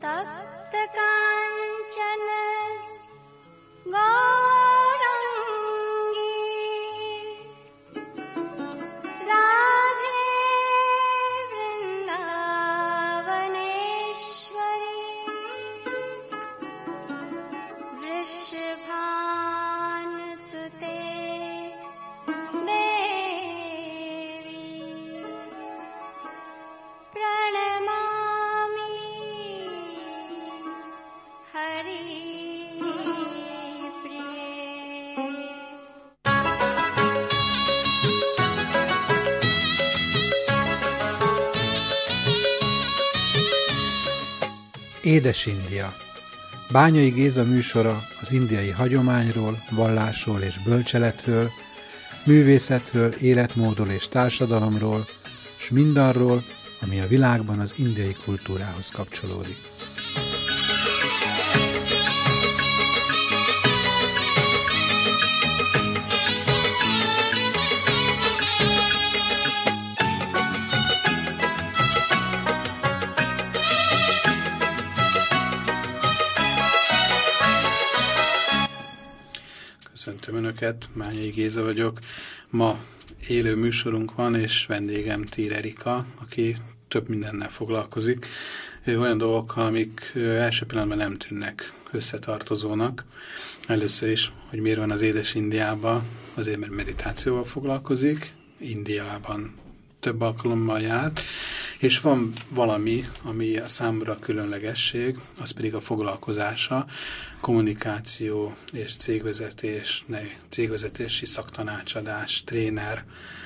तप्त कांचन गौरांगी राधे वृंदावनेश्वरी वृषभानुसुते देवी प्रणमामि Hari Édes India. Bányai Géza műsora az indiai hagyományról, vallásról és bölcseletről, művészetről, életmódról és társadalomról, s mindarról, ami a világban az indiai kultúrához kapcsolódik. Köszöntöm Önöket, Bányai Géza vagyok. Ma élő műsorunk van, és vendégem Tír Erika, aki több mindennel foglalkozik. Olyan dolgokkal, amik első pillanatban nem tűnnek összetartozónak. Először is, hogy miért van az Édes Indiában, azért mert meditációval foglalkozik, Indiában több alkalommal járt, és van valami, ami a számra különlegesség, az pedig a foglalkozása, kommunikáció és cégvezetési szaktanácsadás, tréner,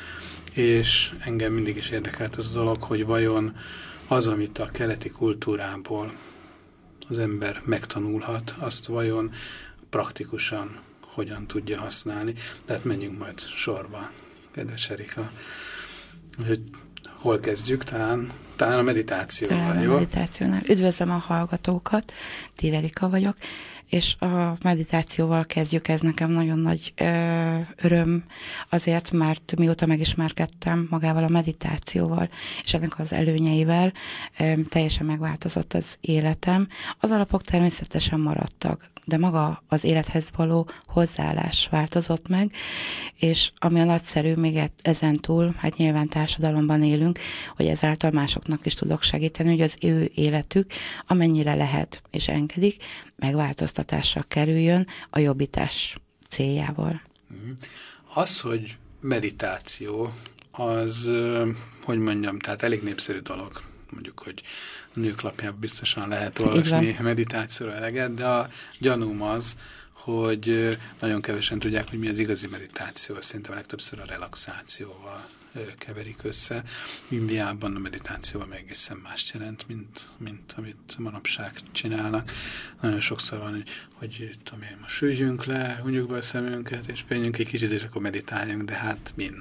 és engem mindig is érdekelt az a dolog, hogy vajon az, amit a keleti kultúrából az ember megtanulhat, azt vajon praktikusan hogyan tudja használni. Tehát menjünk majd sorba, kedves Erika. Úgyhogy hol kezdjük? Talán a meditációval, talán jó? A meditációnál. Üdvözlöm a hallgatókat, Tír Erika vagyok, és a meditációval kezdjük, ez nekem nagyon nagy öröm azért, mert mióta megismerkedtem magával a meditációval, és ennek az előnyeivel teljesen megváltozott az életem. Az alapok természetesen maradtak, de maga az élethez való hozzáállás változott meg, és ami a nagyszerű még ezen túl, hát nyilván társadalomban élünk, hogy ezáltal másoknak is tudok segíteni, hogy az ő életük amennyire lehet és engedik, megváltoztatásra kerüljön a jobbítás céljával. Az, hogy meditáció, az, hogy mondjam, tehát elég népszerű dolog. Mondjuk, hogy Nők Lapjában biztosan lehet olvasni meditációra eleget, de a gyanúm az, hogy nagyon kevesen tudják, hogy mi az igazi meditáció. Szerintem legtöbbször a relaxációval keverik össze. Indiában a meditációval meg egészen mást jelent, mint amit manapság csinálnak. Nagyon sokszor van, hogy most üljünk le, hunyjuk be a szemünket, és pihenjünk egy kicsit, és akkor meditáljunk, de hát min?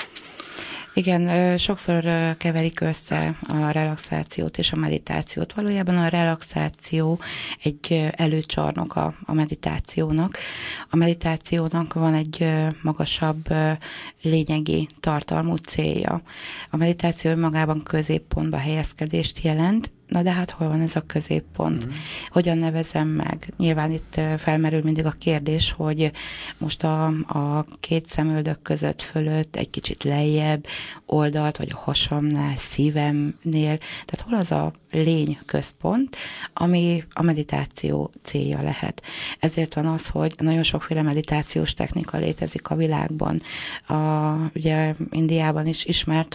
Igen, sokszor keverik össze a relaxációt és a meditációt. Valójában a relaxáció egy előcsarnok a meditációnak. A meditációnak van egy magasabb lényegi tartalmú célja. A meditáció önmagában középpontba helyezkedést jelent. Na de hát hol van ez a középpont? Hogyan nevezem meg? Nyilván itt felmerül mindig a kérdés, hogy most a két szemöldök között fölött, egy kicsit lejjebb, oldalt, vagy a hasamnál, szívemnél. Tehát hol az a lény központ, ami a meditáció célja lehet. Ezért van az, hogy nagyon sokféle meditációs technika létezik a világban. Ugye Indiában is ismert,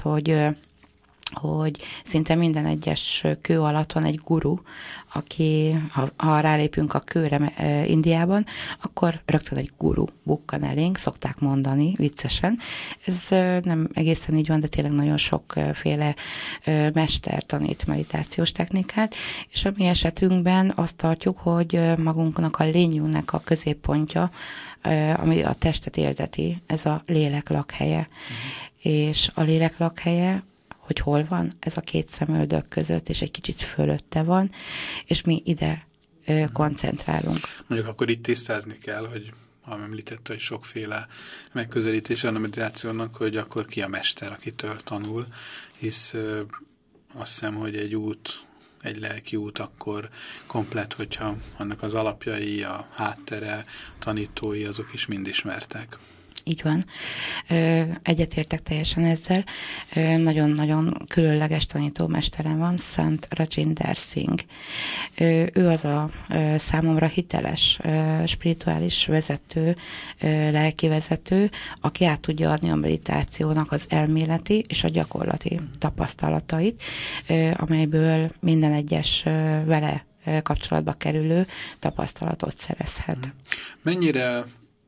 hogy szinte minden egyes kő alatt van egy guru, aki, ha rálépünk a kőre Indiában, akkor rögtön egy guru bukkan elénk, szokták mondani viccesen. Ez nem egészen így van, de tényleg nagyon sokféle mester tanít meditációs technikát, és a mi esetünkben azt tartjuk, hogy magunknak a lényünknek a középpontja, ami a testet élteti, ez a lélek lakhelye. És a lélek lakhelye, hogy hol van, ez a két szemöldök között, és egy kicsit fölötte van, és mi ide koncentrálunk. Mondjuk akkor itt tisztázni kell, hogy ha említette, hogy sokféle megközelítése a meditációnak, hogy akkor ki a mester, akitől tanul, hisz azt hiszem, hogy egy lelki út akkor komplett, hogyha annak az alapjai, a háttere, tanítói, azok is mind ismertek. Így van. Egyetértek teljesen ezzel. Nagyon-nagyon különleges tanítómesterem van, Sant Rajinder Singh. Ő az a számomra hiteles, spirituális vezető, lelki vezető, aki át tudja adni a meditációnak az elméleti és a gyakorlati tapasztalatait, amelyből minden egyes vele kapcsolatba kerülő tapasztalatot szerezhet. Mennyire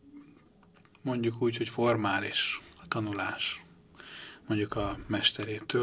mondjuk úgy, hogy formális a tanulás mondjuk a mesterétől,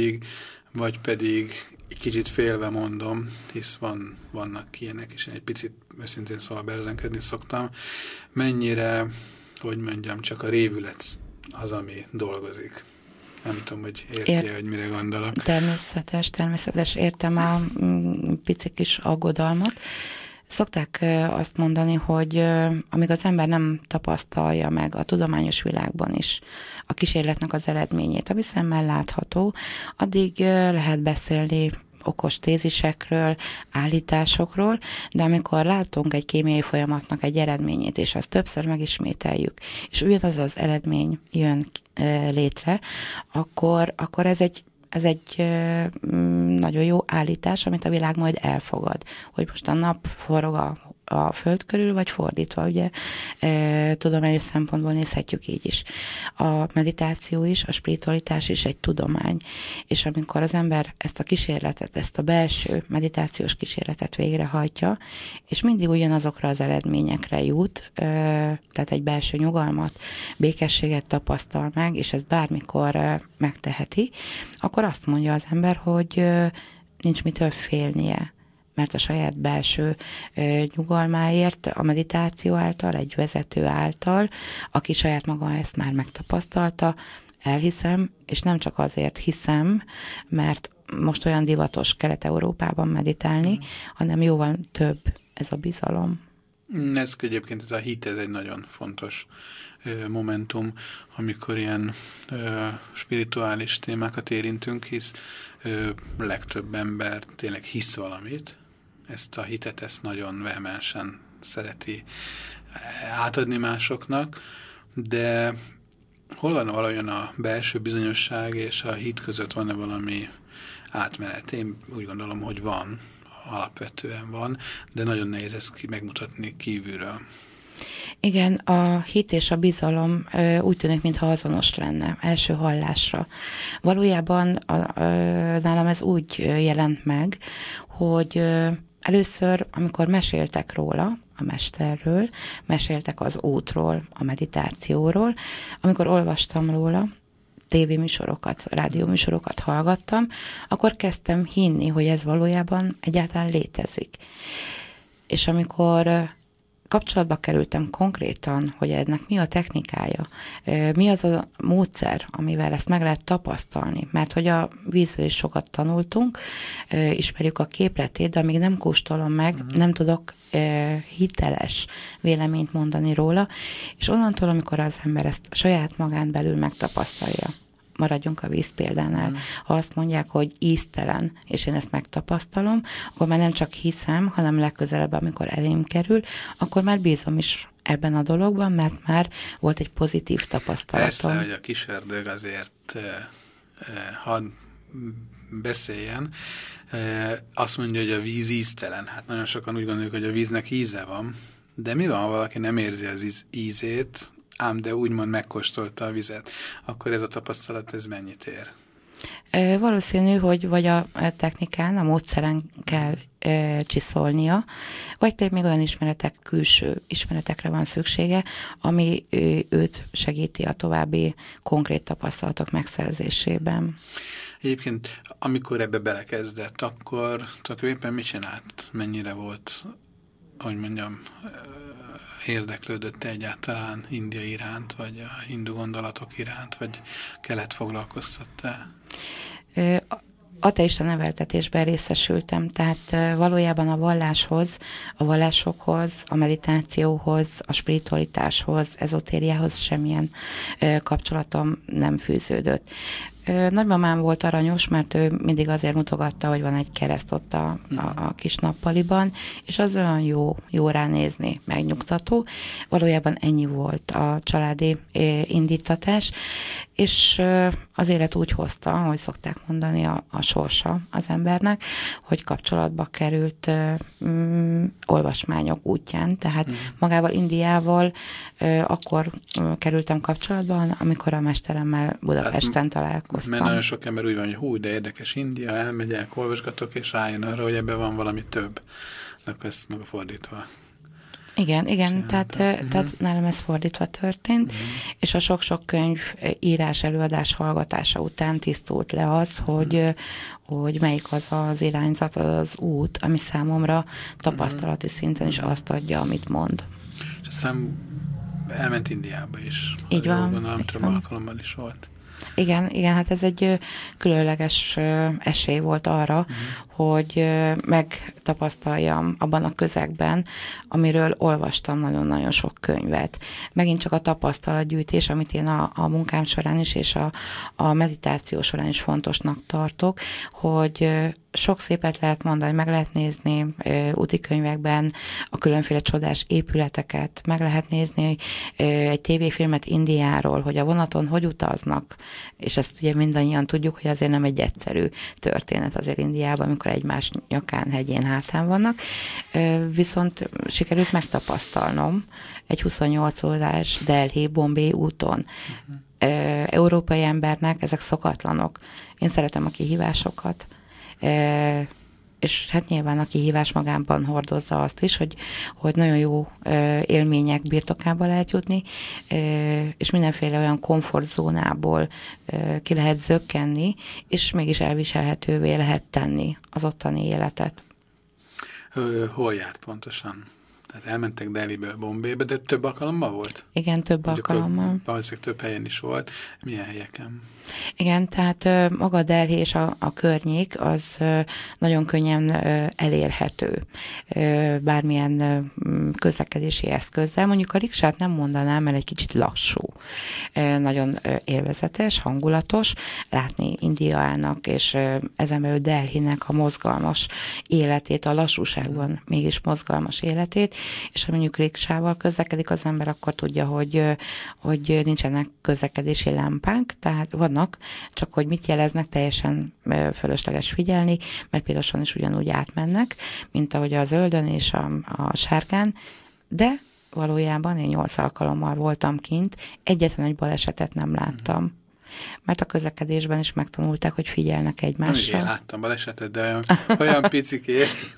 vagy pedig egy kicsit félve mondom, hisz vannak ilyenek, és én egy picit őszintén szóval berzenkedni szoktam, mennyire, hogy mondjam, csak a révület az, ami dolgozik. Nem tudom, hogy érti, hogy mire gondolok. Természetes, értem a pici kis aggodalmat. Szokták azt mondani, hogy amíg az ember nem tapasztalja meg a tudományos világban is a kísérletnek az eredményét, ami szemmel látható, addig lehet beszélni okos tézisekről, állításokról, de amikor látunk egy kémiai folyamatnak egy eredményét, és azt többször megismételjük, és ugyanaz az eredmény jön létre, akkor ez egy nagyon jó állítás, amit a világ majd elfogad, hogy most a nap forog a föld körül, vagy fordítva, ugye tudományos szempontból nézhetjük így is. A meditáció is, a spiritualitás is egy tudomány, és amikor az ember ezt a kísérletet, ezt a belső meditációs kísérletet végrehajtja, és mindig ugyanazokra az eredményekre jut, tehát egy belső nyugalmat, békességet tapasztal meg, és ezt bármikor megteheti, akkor azt mondja az ember, hogy nincs mitől félnie, mert a saját belső nyugalmáért, a meditáció által, egy vezető által, aki saját maga ezt már megtapasztalta, elhiszem, és nem csak azért hiszem, mert most olyan divatos Kelet-Európában meditálni, hanem jóval több ez a bizalom. Ez egyébként ez a hit, ez egy nagyon fontos momentum, amikor ilyen spirituális témákat érintünk, hisz legtöbb ember tényleg hisz valamit, ezt a hitet, ezt nagyon vehemensen szereti átadni másoknak, de hol van valójában a belső bizonyosság és a hit között, van-e valami átmenet? Én úgy gondolom, hogy van, alapvetően van, de nagyon nehéz ezt megmutatni kívülről. Igen, a hit és a bizalom úgy tűnik, mintha azonos lenne első hallásra. Valójában nálam ez úgy jelent meg, hogy először, amikor meséltek róla, a mesterről, meséltek az útról, a meditációról, amikor olvastam róla, tévéműsorokat, rádióműsorokat hallgattam, akkor kezdtem hinni, hogy ez valójában egyáltalán létezik. És amikor kapcsolatba kerültem konkrétan, hogy ennek mi a technikája, mi az a módszer, amivel ezt meg lehet tapasztalni, mert hogy a vízről is sokat tanultunk, ismerjük a képletét, de amíg nem kóstolom meg, nem tudok hiteles véleményt mondani róla, és onnantól, amikor az ember ezt saját magán belül megtapasztalja, maradjunk a víz példánál, ha azt mondják, hogy íztelen, és én ezt megtapasztalom, akkor már nem csak hiszem, hanem legközelebb, amikor elém kerül, akkor már bízom is ebben a dologban, mert már volt egy pozitív tapasztalatom. Persze, hogy a kis ördög azért hadd beszéljen, azt mondja, hogy a víz íztelen. Hát nagyon sokan úgy gondoljuk, hogy a víznek íze van, de mi van, ha valaki nem érzi az ízét, ám de úgymond megkóstolta a vizet, akkor ez a tapasztalat, ez mennyit ér? Valószínű, hogy vagy a technikán, a módszeren kell csiszolnia, vagy pedig még olyan külső ismeretekre van szüksége, ami őt segíti a további konkrét tapasztalatok megszerzésében. Egyébként, amikor ebbe belekezdett, akkor tulajdonképpen mit csinált? Mennyire volt, hogy mondjam, érdeklődött egyáltalán India iránt, vagy a hindu gondolatok iránt, vagy kelet foglalkoztatta? Ateista neveltetésben részesültem, tehát valójában a vallásokhoz, a meditációhoz, a spiritualitáshoz, ezotériához semmilyen kapcsolatom nem fűződött. Nagymamám volt aranyos, mert ő mindig azért mutogatta, hogy van egy kereszt ott a kis nappaliban, és az olyan jó ránézni, megnyugtató. Valójában ennyi volt a családi indítatás, és az élet úgy hozta, hogy szokták mondani, a sorsa az embernek, hogy kapcsolatba került olvasmányok útján, tehát magával Indiával akkor kerültem kapcsolatban, amikor a mesteremmel Budapesten találkoztam. Mert nagyon sok ember úgy van, hogy hú, de érdekes India, elmegyek, olvasgatok, és rájön arra, hogy ebben van valami több. Akkor ezt meg a fordítva. Igen, tehát nálam ez fordítva történt, és a sok-sok könyv írás, előadás, hallgatása után tisztult le az, hogy melyik az az irányzat, az út, ami számomra tapasztalati szinten is azt adja, amit mond. És aztán elment Indiába is. Így van. Gondolom, több alkalommal is volt. Igen, hát ez egy különleges esély volt arra, hogy megtapasztaljam abban a közegben, amiről olvastam nagyon-nagyon sok könyvet. Megint csak a tapasztalatgyűjtés, amit én a munkám során is, és a meditáció során is fontosnak tartok, hogy sok szépet lehet mondani, meg lehet nézni úti könyvekben a különféle csodás épületeket, meg lehet nézni egy tévéfilmet Indiáról, hogy a vonaton hogy utaznak, és ezt ugye mindannyian tudjuk, hogy azért nem egy egyszerű történet azért Indiában, amikor egymás nyakán, hegyén, hátán vannak, viszont sikerült megtapasztalnom egy 28 órás Delhi-Bombay úton. Európai embernek ezek szokatlanok. Én szeretem a kihívásokat, és hát nyilván a kihívás magában hordozza azt is, hogy nagyon jó élmények birtokába lehet jutni, és mindenféle olyan komfortzónából ki lehet zökkenni, és mégis elviselhetővé lehet tenni az ottani életet. Hol járt pontosan? Tehát elmentek Delhiből Bombaybe, de több alkalommal volt? Igen, több alkalommal. Valószínűleg több helyen is volt. Milyen helyeken? Igen, tehát maga Delhi és a környék az nagyon könnyen elérhető bármilyen közlekedési eszközzel. Mondjuk a riksát nem mondanám, mert egy kicsit lassú. Nagyon élvezetes, hangulatos látni Indiának és ezen belül Delhinek a mozgalmas életét, a lassúságban mégis mozgalmas életét, és ha mondjuk riksával közlekedik az ember, akkor tudja, hogy nincsenek közlekedési lámpánk, tehát vannak, csak hogy mit jeleznek, teljesen fölösleges figyelni, mert piroson is ugyanúgy átmennek, mint ahogy a zöldön és a sárgán, de valójában én 8 alkalommal voltam kint, egyetlen egy balesetet nem láttam. Mert a közlekedésben is megtanulták, hogy figyelnek egymással. Én láttam balesetet, de olyan picikét,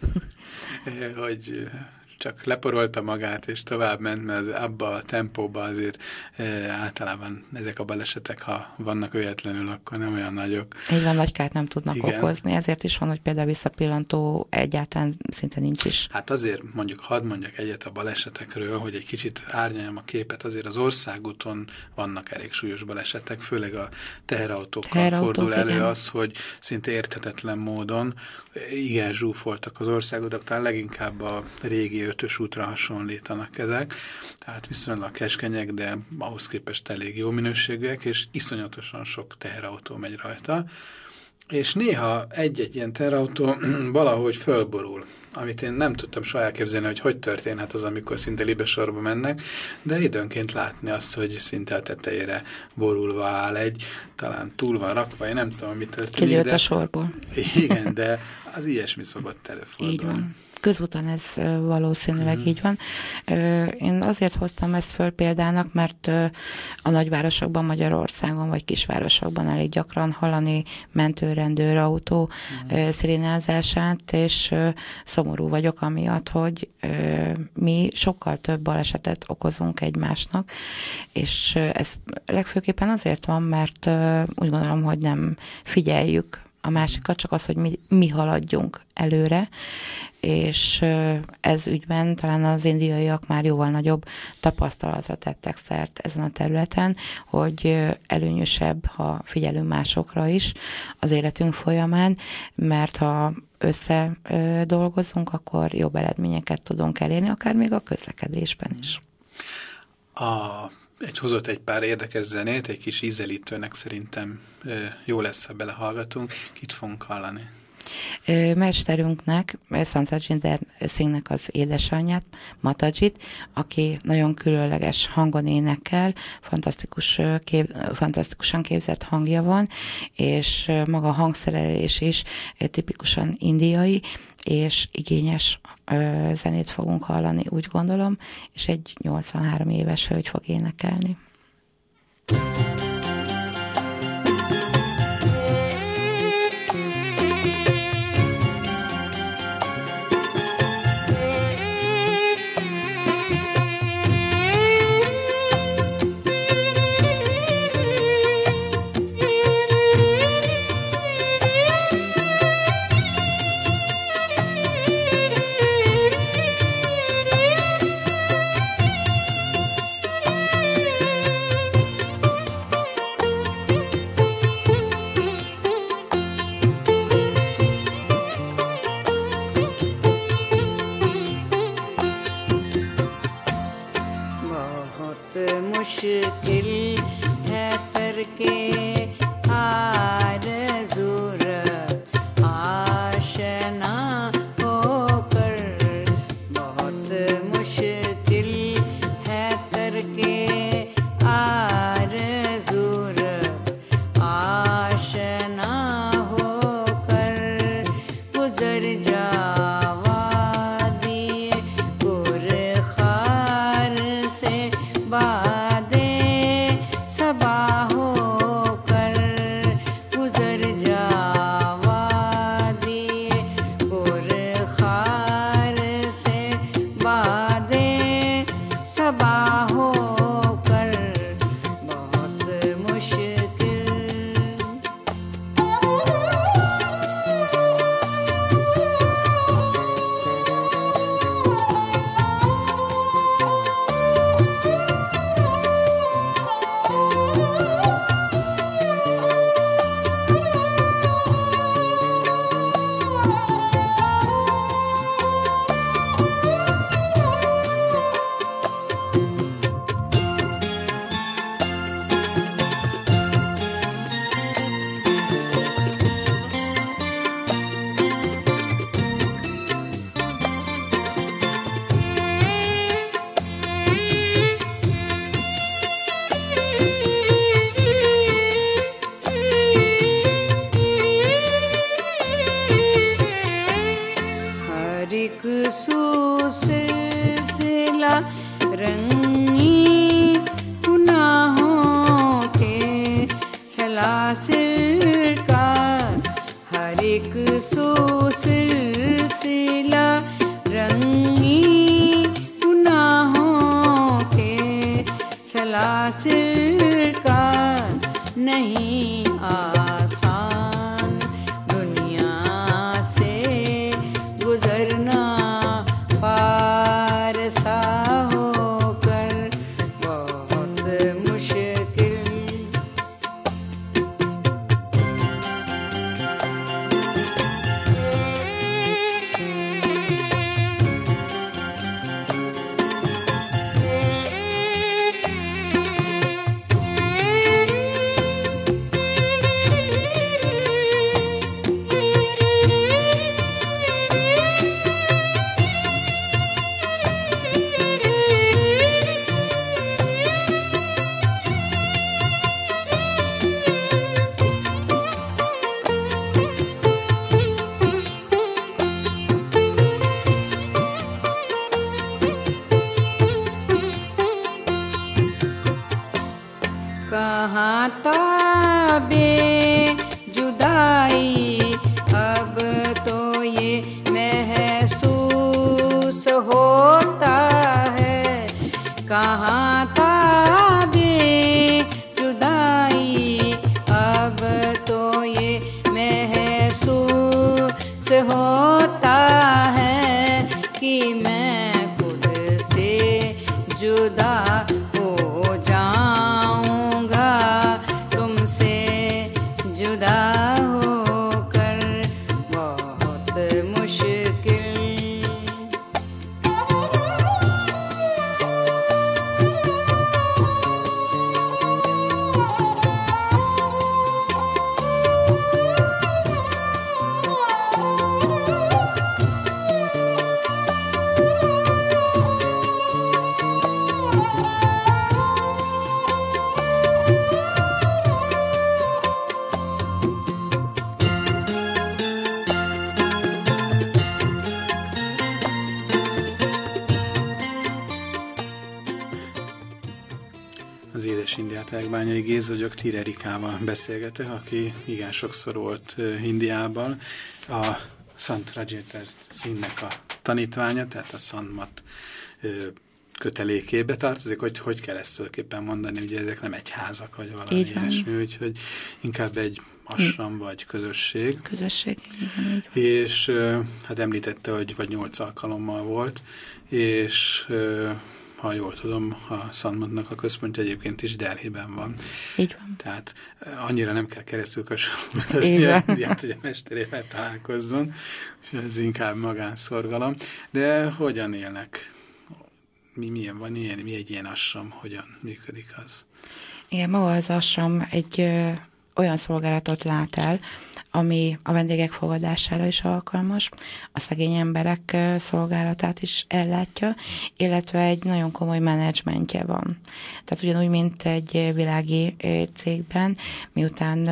hogy csak leporolta magát, és tovább ment, mert abba a tempóba azért általában ezek a balesetek, ha vannak véletlenül, akkor nem olyan nagyok. Így van, nagy kárt nem tudnak okozni, ezért is van, hogy például visszapillantó egyáltalán szinte nincs is. Hát azért hadd mondjak egyet a balesetekről, hogy egy kicsit árnyaljam a képet, azért az országúton vannak elég súlyos balesetek, főleg a teherautókkal fordul elő igen. Az, hogy szinte érthetetlen módon igen zsúfoltak az országutak, talán leginkább a régi 5-ös útra hasonlítanak ezek, tehát viszonylag keskenyek, de ahhoz képest elég jó minőségűek, és iszonyatosan sok teherautó megy rajta, és néha egy-egy ilyen teherautó valahogy fölborul, amit én nem tudtam soha elképzelni, hogy történhet az, amikor szinte libesorba mennek, de időnként látni azt, hogy szinte a tetejére borulva áll talán túl van rakva, én nem tudom, mit történik. Kigyőtt a sorból. Igen, de az ilyesmi szokott előfordulni. Így van. Közúton ez valószínűleg így van. Én azért hoztam ezt föl példának, mert a nagyvárosokban Magyarországon, vagy kisvárosokban elég gyakran hallani mentőrendőrautó szirénázását, és szomorú vagyok amiatt, hogy mi sokkal több balesetet okozunk egymásnak, és ez legfőképpen azért van, mert úgy gondolom, hogy nem figyeljük a másikat, csak az, hogy mi haladjunk előre, és ez ügyben talán az indiaiak már jóval nagyobb tapasztalatra tettek szert ezen a területen, hogy előnyösebb, ha figyelünk másokra is az életünk folyamán, mert ha összedolgozunk, akkor jobb eredményeket tudunk elérni, akár még a közlekedésben is. A hozott egy pár érdekes zenét, egy kis ízelítőnek szerintem jó lesz, ha belehallgatunk. Kit fogunk hallani? Mesterünknek, Santajinder Singhnek az édesanyját, Matajit, aki nagyon különleges hangon énekel, fantasztikusan képzett hangja van, és maga a hangszerelés is tipikusan indiai, és igényes zenét fogunk hallani, úgy gondolom, és egy 83 éves hölgy fog énekelni. Halljátok, Bányai Géza vagyok, Tír Erikával beszélgetek, aki igen sokszor volt Indiában. A Sant Rajendra Singhnek a tanítványa, tehát a Sanmat kötelékébe tartozik, hogy kell ezt tulajdonképpen mondani, ugye ezek nem egyházak, vagy valami ilyesmi, úgyhogy inkább egy ashram vagy közösség. Közösség, és hát említette, hogy vagy 8 alkalommal volt, és ha jól tudom, a Sanmatnak a központja egyébként is Delhiben van. Így van. Tehát annyira nem kell keresztül kassolni, hogy a mesterével találkozzon, és ez inkább magánszorgalom. De hogyan élnek? Mi egy ilyen ashram, hogyan működik az? Igen, maga az ashram egy olyan szolgálatot lát el, ami a vendégek fogadására is alkalmas, a szegény emberek szolgálatát is ellátja, illetve egy nagyon komoly menedzsmentje van. Tehát ugyanúgy, mint egy világi cégben, miután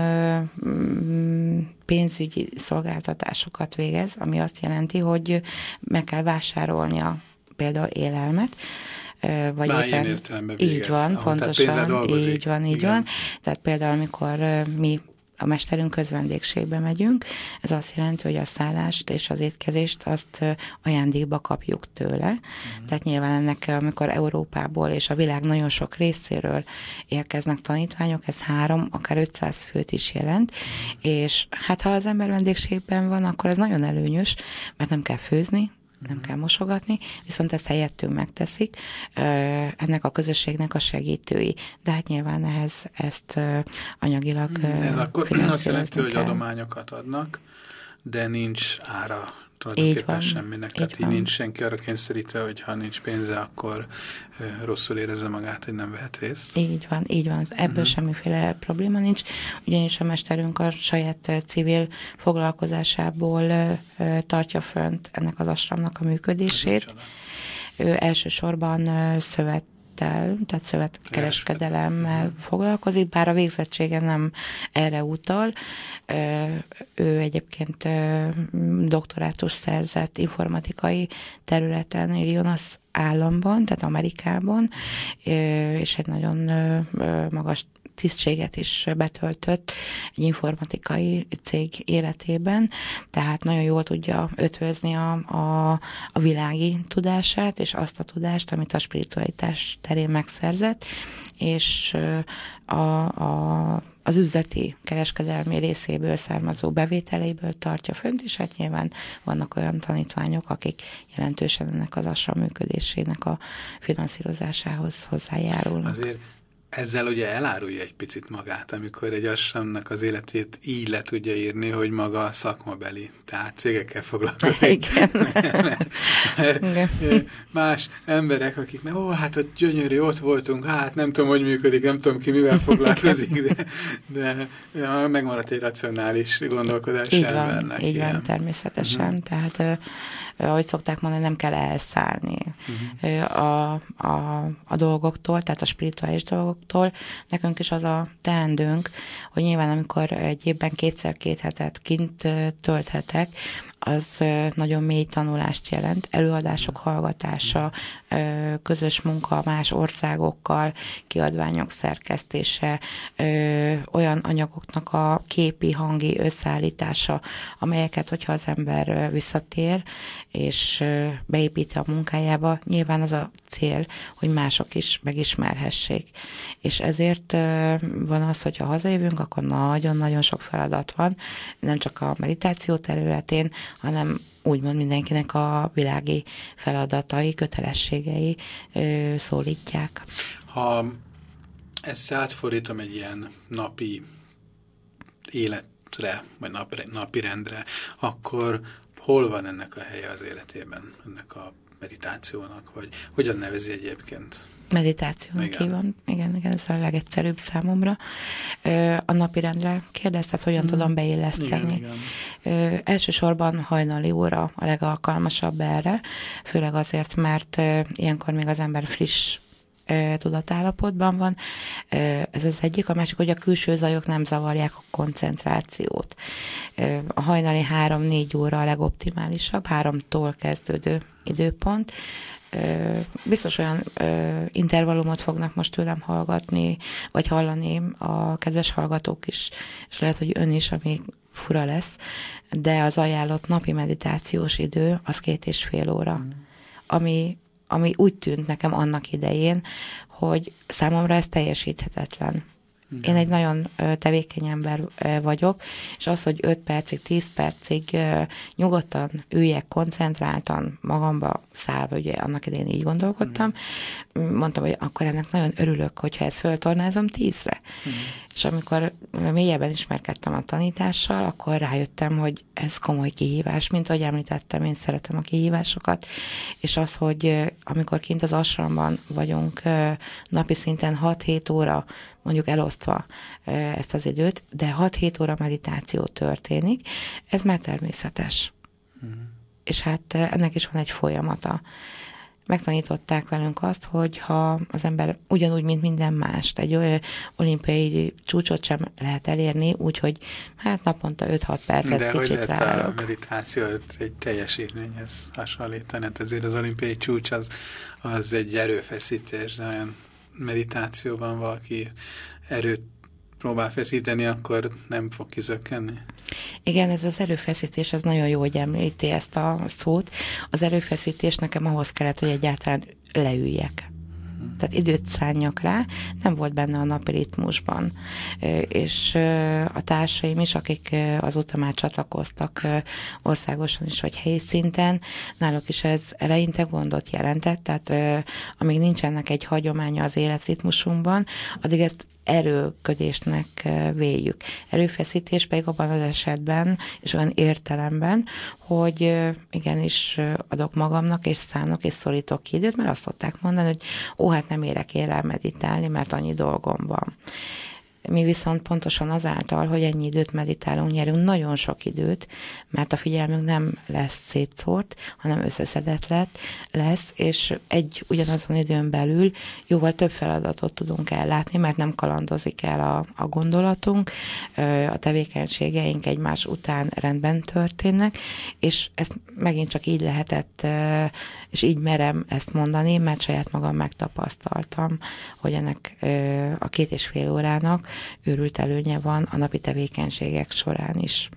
pénzügyi szolgáltatásokat végez, ami azt jelenti, hogy meg kell vásárolnia például élelmet, vagy éppen értelemben végez. Így van, pontosan, így van. Tehát például, amikor mi a mesterünk közvendégségbe megyünk, ez azt jelenti, hogy a szállást és az étkezést azt ajándékba kapjuk tőle. Tehát nyilván ennek, amikor Európából és a világ nagyon sok részéről érkeznek tanítványok, ez 3, akár 500 főt is jelent, és hát ha az ember vendégségben van, akkor ez nagyon előnyös, mert nem kell főzni, nem kell mosogatni, viszont ezt helyettünk megteszik ennek a közösségnek a segítői. De hát nyilván ehhez ezt anyagilag ez akkor azt jelenti, hogy adományokat adnak, de nincs ára tulajdonképpen semminek. Tehát így nincs senki arra kényszerítve, hogy ha nincs pénze, akkor rosszul érezze magát, hogy nem vehet részt. Így van. Ebből semmiféle probléma nincs, ugyanis a mesterünk a saját civil foglalkozásából tartja fönt ennek az ashramnak a működését. Ő elsősorban tehát szövetkereskedelemmel foglalkozik, bár a végzettsége nem erre utal. Ő egyébként doktorátus szerzett informatikai területen, Illinois államban, tehát Amerikában, és egy nagyon magas tisztséget is betöltött egy informatikai cég életében, tehát nagyon jól tudja ötvözni a világi tudását, és azt a tudást, amit a spiritualitás terén megszerzett, és az üzleti kereskedelmi részéből származó bevételeiből tartja fönt, és hát nyilván vannak olyan tanítványok, akik jelentősen ennek az ashram működésének a finanszírozásához hozzájárulnak. Azért ezzel ugye elárulja egy picit magát, amikor egy ashramnak az életét így le tudja írni, hogy maga szakmabeli, tehát cégekkel foglalkozik. mert más emberek, akik hát ott gyönyörű, ott voltunk, hát nem tudom, hogy működik, nem tudom ki mivel foglalkozik, de megmaradt egy racionális gondolkodás embernek. Így van, természetesen. Tehát, ahogy szokták mondani, nem kell elszállni a dolgoktól, tehát a spirituális dolgoktól. Nekünk is az a teendőnk, hogy nyilván amikor egy évben 2-2 hetet kint tölthetek, az nagyon mély tanulást jelent, előadások hallgatása, közös munka más országokkal, kiadványok szerkesztése, olyan anyagoknak a képi, hangi összeállítása, amelyeket, hogyha az ember visszatér, és beépíti a munkájába, nyilván az a cél, hogy mások is megismerhessék. És ezért van az, hogyha hazajövünk, akkor nagyon-nagyon sok feladat van, nem csak a meditáció területén, hanem úgymond mindenkinek a világi feladatai, kötelességei szólítják. Ha ezt átfordítom egy ilyen napi életre, vagy napi rendre, akkor hol van ennek a helye az életében, ennek a meditációnak, vagy hogyan nevezi egyébként? Meditációnak hívom. Igen, ez a legegyszerűbb számomra. A napirendre kérdezted, hogyan tudom beilleszteni. Igen. Elsősorban hajnali óra a legalkalmasabb erre, főleg azért, mert ilyenkor még az ember friss tudatállapotban van. Ez az egyik. A másik, hogy a külső zajok nem zavarják a koncentrációt. A hajnali 3-4 óra a legoptimálisabb, 3-tól kezdődő időpont. Biztos olyan intervallumot fognak most tőlem hallgatni, vagy hallani a kedves hallgatók is, és lehet, hogy ön is, ami fura lesz, de az ajánlott napi meditációs idő az 2,5 óra, ami úgy tűnt nekem annak idején, hogy számomra ez teljesíthetetlen. Én egy nagyon tevékeny ember vagyok, és az, hogy 5 percig, 10 percig nyugodtan üljek, koncentráltan, magamba szállva, ugye annak idején így gondolkodtam, mondtam, hogy akkor ennek nagyon örülök, hogyha ezt föltornázom 10-re. És amikor mélyebben ismerkedtem a tanítással, akkor rájöttem, hogy ez komoly kihívás, mint ahogy említettem, én szeretem a kihívásokat, és az, hogy amikor kint az ashramban vagyunk napi szinten 6-7 óra, mondjuk elosztva ezt az időt, de 6-7 óra meditáció történik, ez már természetes. És hát ennek is van egy folyamata. Megtanították velünk azt, hogy ha az ember ugyanúgy, mint minden mást, egy olimpiai csúcsot sem lehet elérni, úgyhogy hát naponta 5-6 percet de kicsit ráállok. De hogy lehet a meditációt egy teljesítményhez hasonlítani? Hát ezért az olimpiai csúcs az egy erőfeszítés, de olyan meditációban valaki erőt próbál feszíteni, akkor nem fog kizökkenni. Igen, ez az erőfeszítés, az nagyon jó, hogy említi ezt a szót. Az erőfeszítés nekem ahhoz kellett, hogy egyáltalán leüljek. Tehát időt szánjak rá, nem volt benne a napi ritmusban. És a társaim is, akik azóta már csatlakoztak országosan is, vagy helyi szinten, náluk is ez eleinte gondot jelentett, tehát amíg nincsenek egy hagyománya az életritmusunkban, addig ezt erőködésnek véljük. Erőfeszítés pedig abban az esetben, és olyan értelemben, hogy igenis adok magamnak, és szánok, és szorítok ki időt, mert azt szokták mondani, hogy hát nem érek én rá meditálni, mert annyi dolgom van. Mi viszont pontosan azáltal, hogy ennyi időt meditálunk, nyerünk nagyon sok időt, mert a figyelmünk nem lesz szétszórt, hanem összeszedett lesz, és egy ugyanazon időn belül jóval több feladatot tudunk ellátni, mert nem kalandozik el a gondolatunk, a tevékenységeink egymás után rendben történnek, és ezt megint csak így lehetett, és így merem ezt mondani, mert saját magam megtapasztaltam, hogy ennek a 2,5 órának őrült előnye van a napi tevékenységek során is.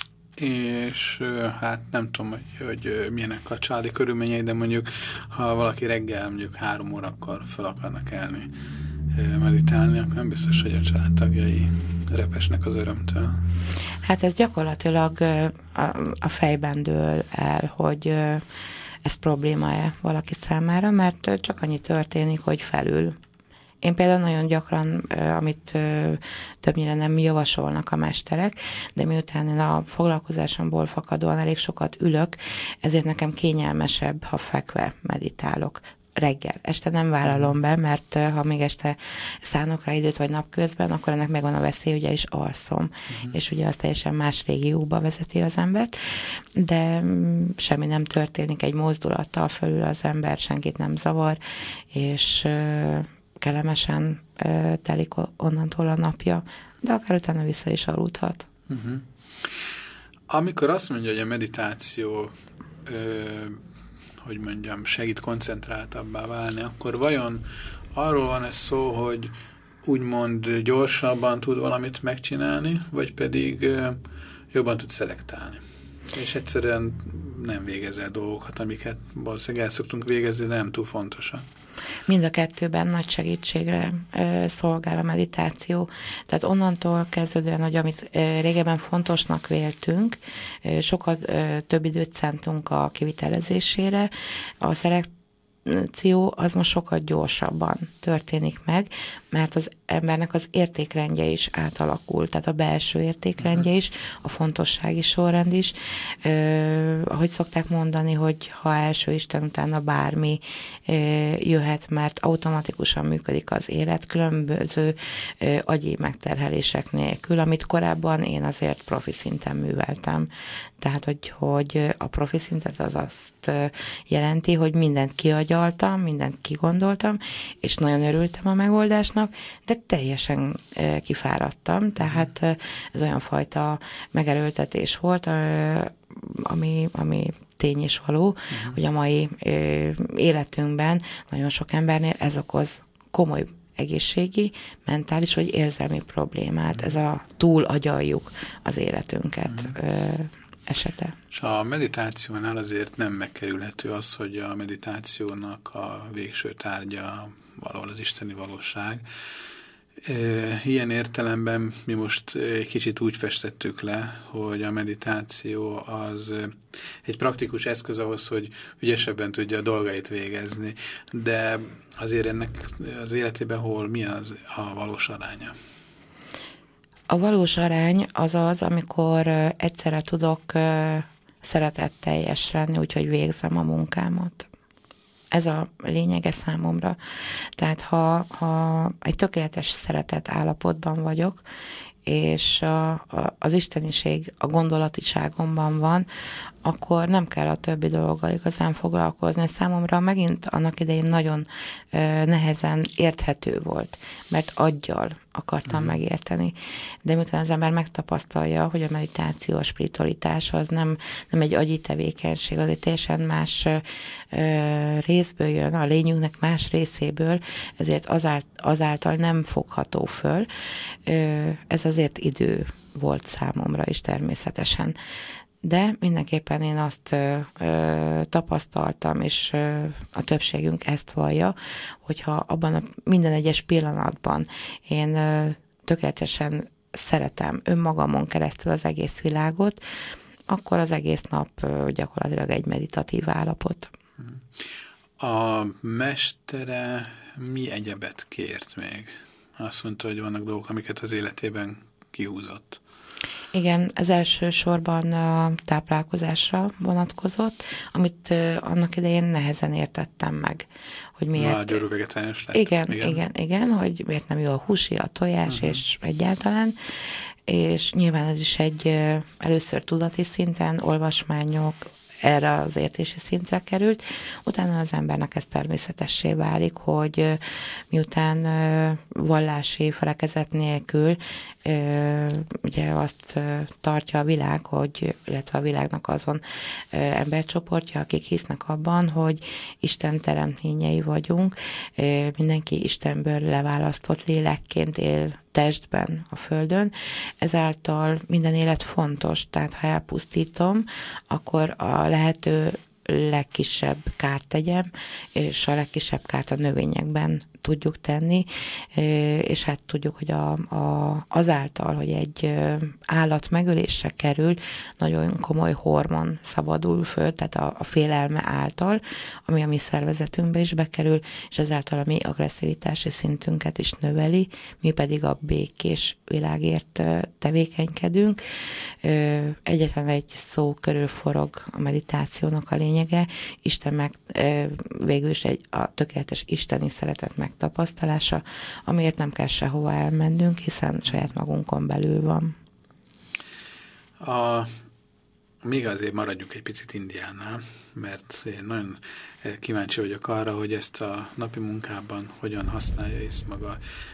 És hát nem tudom, hogy milyenek a családi körülményei, de mondjuk, ha valaki reggel mondjuk 3 órakor fel akarnak kelni meditálni, akkor nem biztos, hogy a családtagjai repesnek az örömtől. Hát ez gyakorlatilag a fejben dől el, hogy ez probléma-e valaki számára, mert csak annyi történik, hogy felül. Én például nagyon gyakran, amit többnyire nem javasolnak a mesterek, de miután én a foglalkozásomból fakadóan elég sokat ülök, ezért nekem kényelmesebb, ha fekve meditálok. Reggel. Este nem vállalom be, mert ha még este szánok rá időt, vagy napközben, akkor ennek megvan a veszély, ugye is alszom. És ugye az teljesen más régióba vezeti az embert, de semmi nem történik, egy mozdulattal fölül az ember, senkit nem zavar, és kellemesen telik onnantól a napja, de akár utána vissza is aludhat. Amikor azt mondja, hogy a meditáció hogy mondjam, segít koncentráltabbá válni, akkor vajon arról van ez szó, hogy úgymond gyorsabban tud valamit megcsinálni, vagy pedig jobban tud szelektálni? És egyszerűen nem végezel dolgokat, amiket valószínűleg el szoktunk végezni, de nem túl fontosak. Mind a kettőben nagy segítségre szolgál a meditáció. Tehát onnantól kezdődően, hogy amit régebben fontosnak véltünk, sokkal több időt szántunk a kivitelezésére, a szelekció az most sokkal gyorsabban történik meg, mert az embernek az értékrendje is átalakul, tehát a belső értékrendje is, a fontossági sorrend is. Ahogy szokták mondani, hogy ha első Isten, utána bármi jöhet, mert automatikusan működik az élet, különböző agyi megterhelések nélkül, amit korábban én azért profi szinten műveltem. Tehát, hogy a profi szintet az azt jelenti, hogy mindent kiagyaltam, mindent kigondoltam, és nagyon örültem a megoldásnak, de teljesen kifáradtam, tehát ez olyan fajta megerőltetés volt, ami tény is való, hogy a mai életünkben nagyon sok embernél ez okoz komoly egészségi, mentális vagy érzelmi problémát. Ez a túl agyaljuk az életünket esete. És a meditációnál azért nem megkerülhető az, hogy a meditációnak a végső tárgya valahol az isteni valóság. Ilyen értelemben mi most egy kicsit úgy festettük le, hogy a meditáció az egy praktikus eszköz ahhoz, hogy ügyesebben tudja a dolgait végezni, de azért ennek az életében mi az a valós aránya? A valós arány az az, amikor egyszerre tudok szeretetteljes lenni, úgyhogy végzem a munkámat. Ez a lényege számomra. Tehát ha egy tökéletes szeretet állapotban vagyok, és az isteniség a gondolatiságomban van, akkor nem kell a többi dologgal igazán foglalkozni. Számomra megint annak idején nagyon nehezen érthető volt, mert aggyal akartam megérteni. De miután az ember megtapasztalja, hogy a meditáció, a spiritualitás az nem egy agyi tevékenység, az egy teljesen más részből jön, a lényünknek más részéből, ezért azáltal nem fogható föl. Ez azért idő volt számomra is természetesen. De mindenképpen én azt tapasztaltam, és a többségünk ezt vallja, hogyha abban a minden egyes pillanatban én tökéletesen szeretem önmagamon keresztül az egész világot, akkor az egész nap gyakorlatilag egy meditatív állapot. A mestere mi egyebet kért még? Azt mondta, hogy vannak dolgok, amiket az életében kihúzott. Igen, ez elsősorban a táplálkozásra vonatkozott, amit annak idején nehezen értettem meg, hogy miért... Nagyon vegetáriánus lett. Igen, hogy miért nem jó a húsi, a tojás, és egyáltalán. És nyilván ez is először tudati szinten, olvasmányok, erre az értési szintre került, utána az embernek ez természetessé válik, hogy miután vallási felekezet nélkül ugye azt tartja a világ, illetve a világnak azon embercsoportja, akik hisznek abban, hogy Isten teremtményei vagyunk, mindenki Istenből leválasztott lélekként él testben a Földön, ezáltal minden élet fontos, tehát ha elpusztítom, akkor a lehető legkisebb kárt tegyem, és a legkisebb kárt a növényekben tudjuk tenni, és hát tudjuk, hogy azáltal, hogy egy állat megölésre kerül, nagyon komoly hormon szabadul föl, tehát a félelme által, ami a mi szervezetünkbe is bekerül, és ezáltal a mi agresszivitási szintünket is növeli, mi pedig a békés világért tevékenykedünk. Egyetlen egy szó körül forog a meditációnak a lényege, Isten meg végül is a tökéletes isteni szeretet megtapasztalása, amiért nem kell sehova elmennünk, hiszen saját magunkon belül van. Még azért maradjunk egy picit Indiánál, mert én nagyon kíváncsi vagyok arra, hogy ezt a napi munkában hogyan használja és maga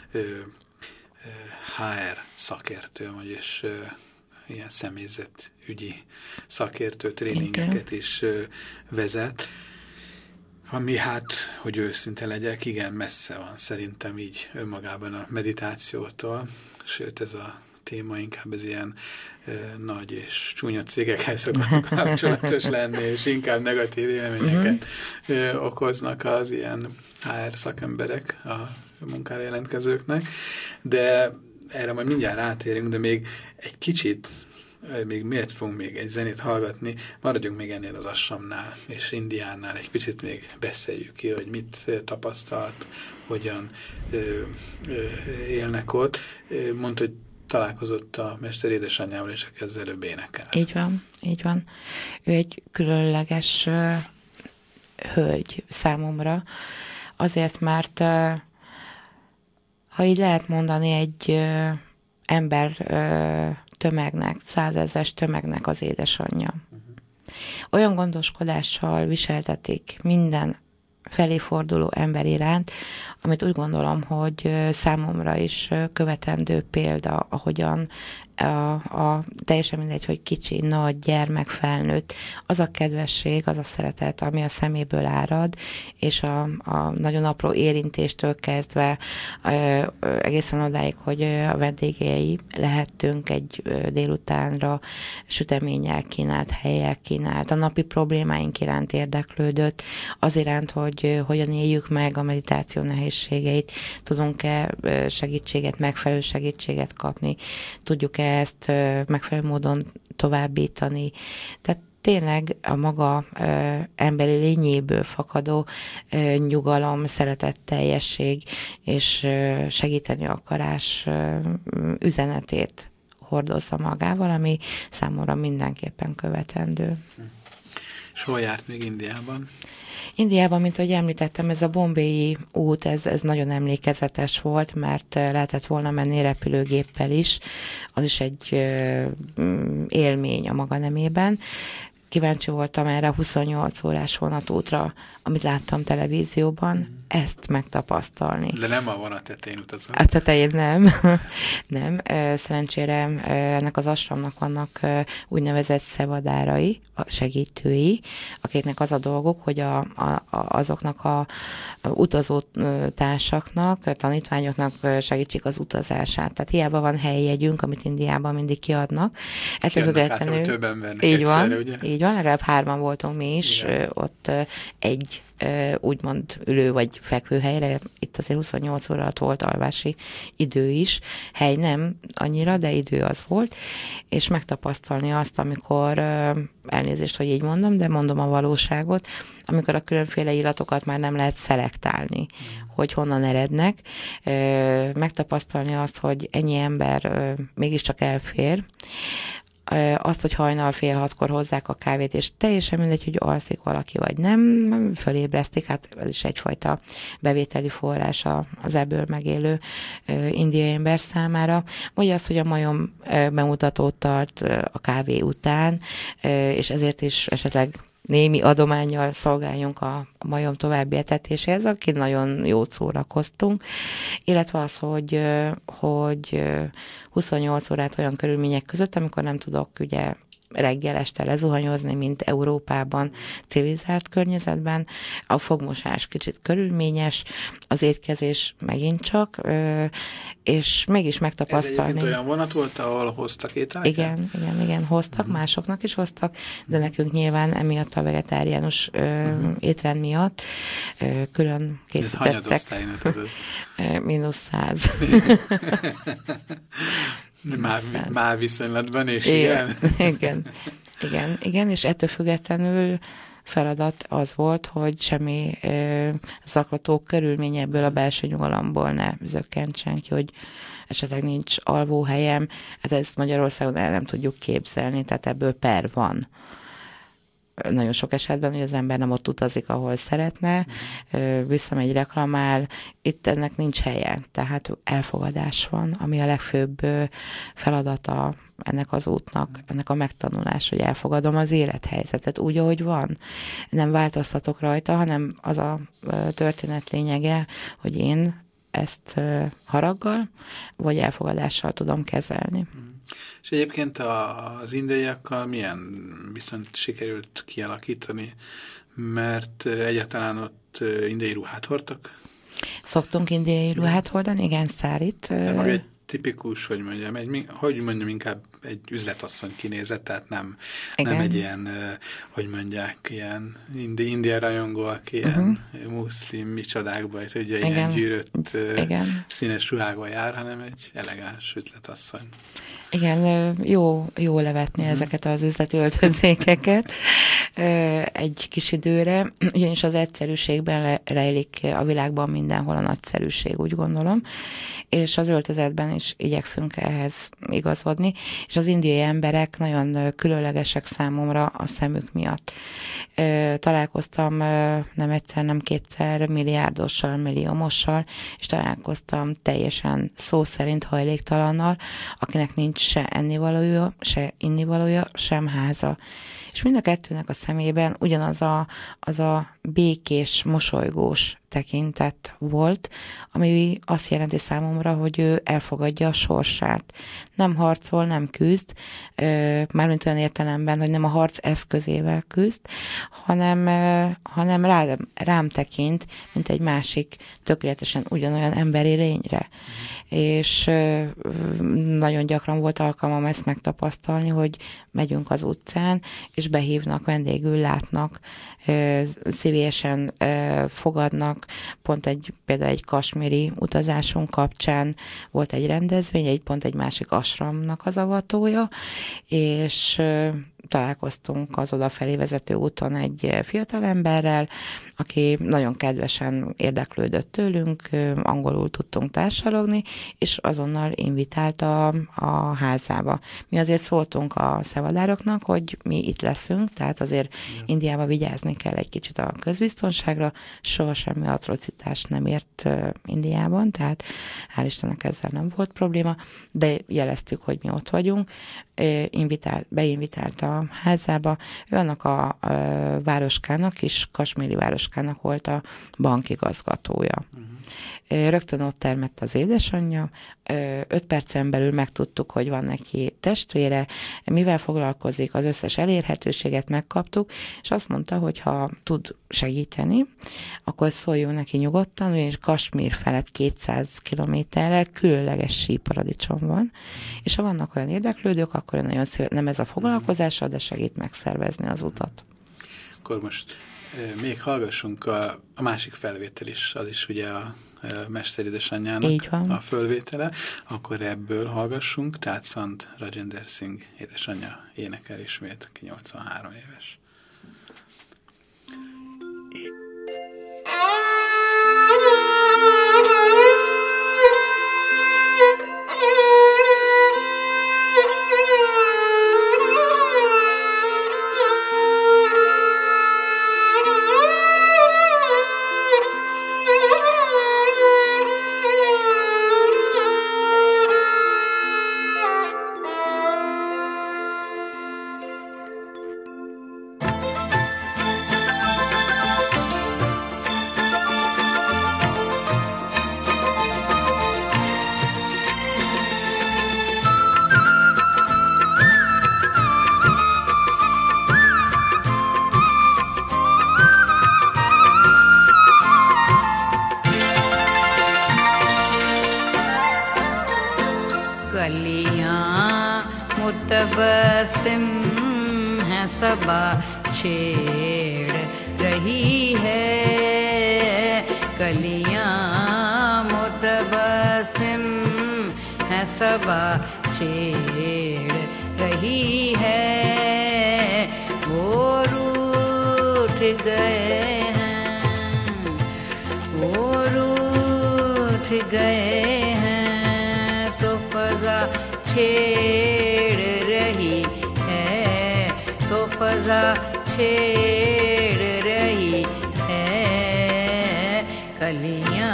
HR szakértő, vagyis ilyen személyzetügyi szakértő tréningeket is vezet, ami hát, hogy őszinte legyek, igen messze van szerintem így önmagában a meditációtól, sőt ez a téma inkább ez ilyen nagy és csúnya cégekhez szokott kapcsolatos lenni, és inkább negatív élményeket okoznak az ilyen HR szakemberek a munkára jelentkezőknek, de erre majd mindjárt rátérünk, de még egy kicsit, még miért fogunk még egy zenét hallgatni, maradjunk még ennél az ashramnál és Indiánál, egy picit még beszéljük ki, hogy mit tapasztalt, hogyan élnek ott. Mondta, hogy találkozott a mester édesanyjával, és aki az előbb énekel. Így van. Ő egy különleges hölgy számomra, azért, mert ha így lehet mondani, egy ember tömegnek, 100 000-es tömegnek az édesanyja. Olyan gondoskodással viseltetik minden felé forduló ember iránt, amit úgy gondolom, hogy számomra is követendő példa, ahogyan teljesen mindegy, hogy kicsi, nagy, gyermek, felnőtt, az a kedvesség, az a szeretet, ami a szeméből árad, és a nagyon apró érintéstől kezdve egészen odáig, hogy a vendégei lehettünk egy délutánra, süteménnyel kínált, hellyel kínált, a napi problémáink iránt érdeklődött, az iránt, hogy hogyan éljük meg a meditáció nehézségeit, tudunk-e segítséget, megfelelő segítséget kapni, tudjuk-e ezt megfelelő módon továbbítani. Tehát tényleg a maga emberi lényéből fakadó nyugalom, szeretetteljesség és segíteni akarás üzenetét hordozza magával, ami számomra mindenképpen követendő. És hol járt még Indiában? Indiában, mint ahogy említettem, ez a bombéi út, ez nagyon emlékezetes volt, mert lehetett volna menni repülőgéppel is, az is egy élmény a maga nemében. Kíváncsi voltam erre a 28 órás vonatútra, amit láttam televízióban, ezt megtapasztalni. De nem a vonat tetején utazol? A tetején nem. Nem. Szerencsére ennek az asramnak vannak úgynevezett szevadárai, segítői, akiknek az a dolguk, hogy azoknak a utazó társaknak, tanítványoknak segítsék az utazását. Tehát hiába van helyjegyünk, amit Indiában mindig kiadnak. Ettől függetlenül több embernek így egyszerre, van, ugye? Így van, legalább 3 voltunk mi is, ott egy úgymond ülő vagy fekvőhelyre, itt azért 28 óra alatt volt alvási idő is, hely nem annyira, de idő az volt, és megtapasztalni azt, amikor, elnézést, hogy így mondom, de mondom a valóságot, amikor a különféle illatokat már nem lehet szelektálni, hogy honnan erednek, megtapasztalni azt, hogy ennyi ember mégiscsak elfér, azt, hogy hajnal 5:30 hozzák a kávét, és teljesen mindegy, hogy alszik valaki, vagy nem, fölébresztik, hát ez is egyfajta bevételi forrás az ebből megélő indiai ember számára. Vagy az, hogy a majom bemutatót tart a kávé után, és ezért is esetleg némi adománnyal szolgáljunk a majom további etetéséhez, aki nagyon jót szórakoztunk. Illetve az, hogy 28 órát olyan körülmények között, amikor nem tudok ugye reggel este lezuhanyozni, mint Európában, civilizált környezetben. A fogmosás kicsit körülményes, az étkezés megint csak, és mégis megtapasztalni. Ez egyébként olyan vonat volt, ahol hoztak ételeket? Igen, hoztak, másoknak is hoztak, de nekünk nyilván emiatt a vegetáriánus étrend miatt külön készítettek. Hanyadosztályon utazott? -100. Már viszonylatban, és igen, és ettől függetlenül feladat az volt, hogy semmi zaklató körülmény ebből a belső nyugalomból ne zökkentsen ki, hogy esetleg nincs alvóhelyem, hát ezt Magyarországon el nem tudjuk képzelni, tehát ebből per van. Nagyon sok esetben, hogy az ember nem ott utazik, ahol szeretne, visszamegy, reklamál, itt ennek nincs helye, tehát elfogadás van, ami a legfőbb feladata ennek az útnak, ennek a megtanulás, hogy elfogadom az élethelyzetet úgy, ahogy van. Nem változtatok rajta, hanem az a történet lényege, hogy én ezt haraggal, vagy elfogadással tudom kezelni. És egyébként az indiaiakkal milyen viszont sikerült kialakítani, mert egyáltalán ott indiai ruhát hordtak? Szoktunk indiai ruhát hordani, igen, szárit. De maga egy tipikus, hogy mondjam, inkább egy üzletasszony kinézett, tehát nem egy ilyen, hogy mondják, ilyen India rajongó, aki ilyen muszlim micsodákba, tudja, ilyen gyűrött színes ruhákba jár, hanem egy elegáns üzletasszony. Igen, jó levetni ezeket az üzleti öltözékeket egy kis időre, ugyanis az egyszerűségben rejlik a világban mindenhol a nagyszerűség, úgy gondolom, és az öltözetben is igyekszünk ehhez igazodni, és az indiai emberek nagyon különlegesek számomra a szemük miatt. Találkoztam nem egyszer, nem kétszer milliárdossal, milliómossal, és találkoztam teljesen szó szerint hajléktalannal, akinek nincs se ennivalója, se innivalója, sem háza. És mind a kettőnek a szemében ugyanaz az a békés, mosolygós tekintet volt, ami azt jelenti számomra, hogy ő elfogadja a sorsát. Nem harcol, nem küzd, mármint olyan értelemben, hogy nem a harc eszközével küzd, hanem rám tekint, mint egy másik tökéletesen ugyanolyan emberi lényre. És nagyon gyakran volt alkalmam ezt megtapasztalni, hogy megyünk az utcán, és behívnak, vendégül látnak, szívesen fogadnak. Például egy kasmíri utazásunk kapcsán volt egy rendezvény, pont egy másik asramnak az avatója, és találkoztunk az odafelé vezető úton egy fiatalemberrel, aki nagyon kedvesen érdeklődött tőlünk, angolul tudtunk társalogni, és azonnal invitált a házába. Mi azért szóltunk a szevadároknak, hogy mi itt leszünk, tehát azért Indiába vigyázni kell egy kicsit a közbiztonságra, soha semmi atrocitást nem ért Indiában, tehát hál' Istennek ezzel nem volt probléma, de jeleztük, hogy mi ott vagyunk, beinvitált a házába. Ő annak a városkának, kis kasmíri városkának volt a bankigazgatója. Rögtön ott termett az édesanyja, 5 percen belül megtudtuk, hogy van neki testvére, mivel foglalkozik, az összes elérhetőséget megkaptuk, és azt mondta, hogy ha tud segíteni, akkor szóljon neki nyugodtan, ugyanis Kasmír felett 200 kilométerrel különleges síparadicsom van, és ha vannak olyan érdeklődők, akkor nagyon nem ez a foglalkozása, de segít megszervezni az utat. Akkor most még hallgassunk a másik felvétel is, az is ugye a Mester édesanyjának a fölvétele, akkor ebből hallgassunk, tehát Sant Rajender Singh édesanyja énekel ismét, aki 83 éves. सबा छेड़ रही है कलियां मुतबस्सिम है सबा छेड़ रही है वो रूठ गए हैं वो रूठ गए हैं तो फजा छेड़ रही तो फजा छेड़ रही है कलियां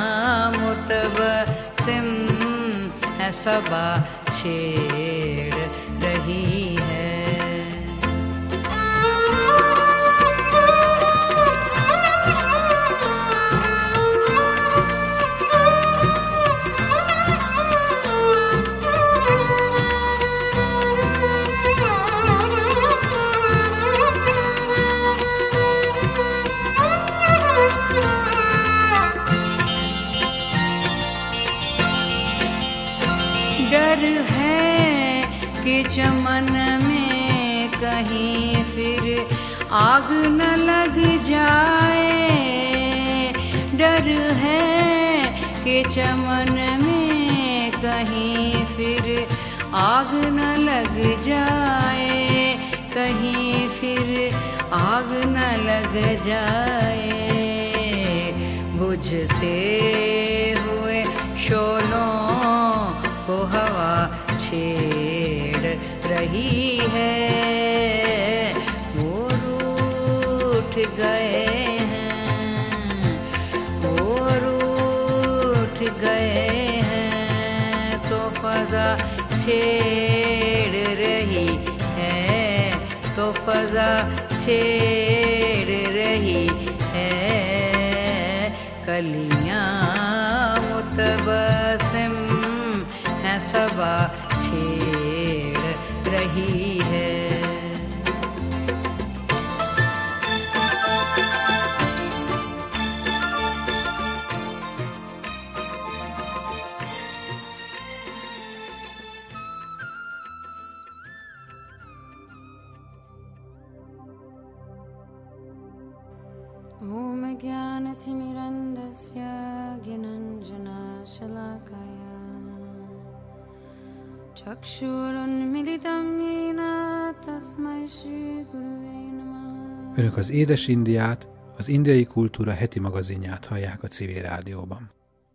मुतबस्सिम है सबा छेड़ रही है डर है कि चमन में कहीं फिर आग न लग जाए डर है कि चमन में कहीं फिर आग न लग जाए कहीं फिर आग न लग जाए बुझते हुए शोलों को हवा छेड़ रही है वो रूठ गए हैं वो रूठ गए हैं तो फजा छेड़ रही है तो फजा छेड़ रही है कलियां मुतबस्सिम है सबा छेड़ रही है ॐ ज्ञानतिमिरन्दस्य ज्ञानाञ्जनशलाकया चक्षुरुन्मिलितं येन तस्मै श्रीगुरवे नमः. Önök az Édes Indiát, az indiai kultúra heti magazinját hallják a Civil Rádióban.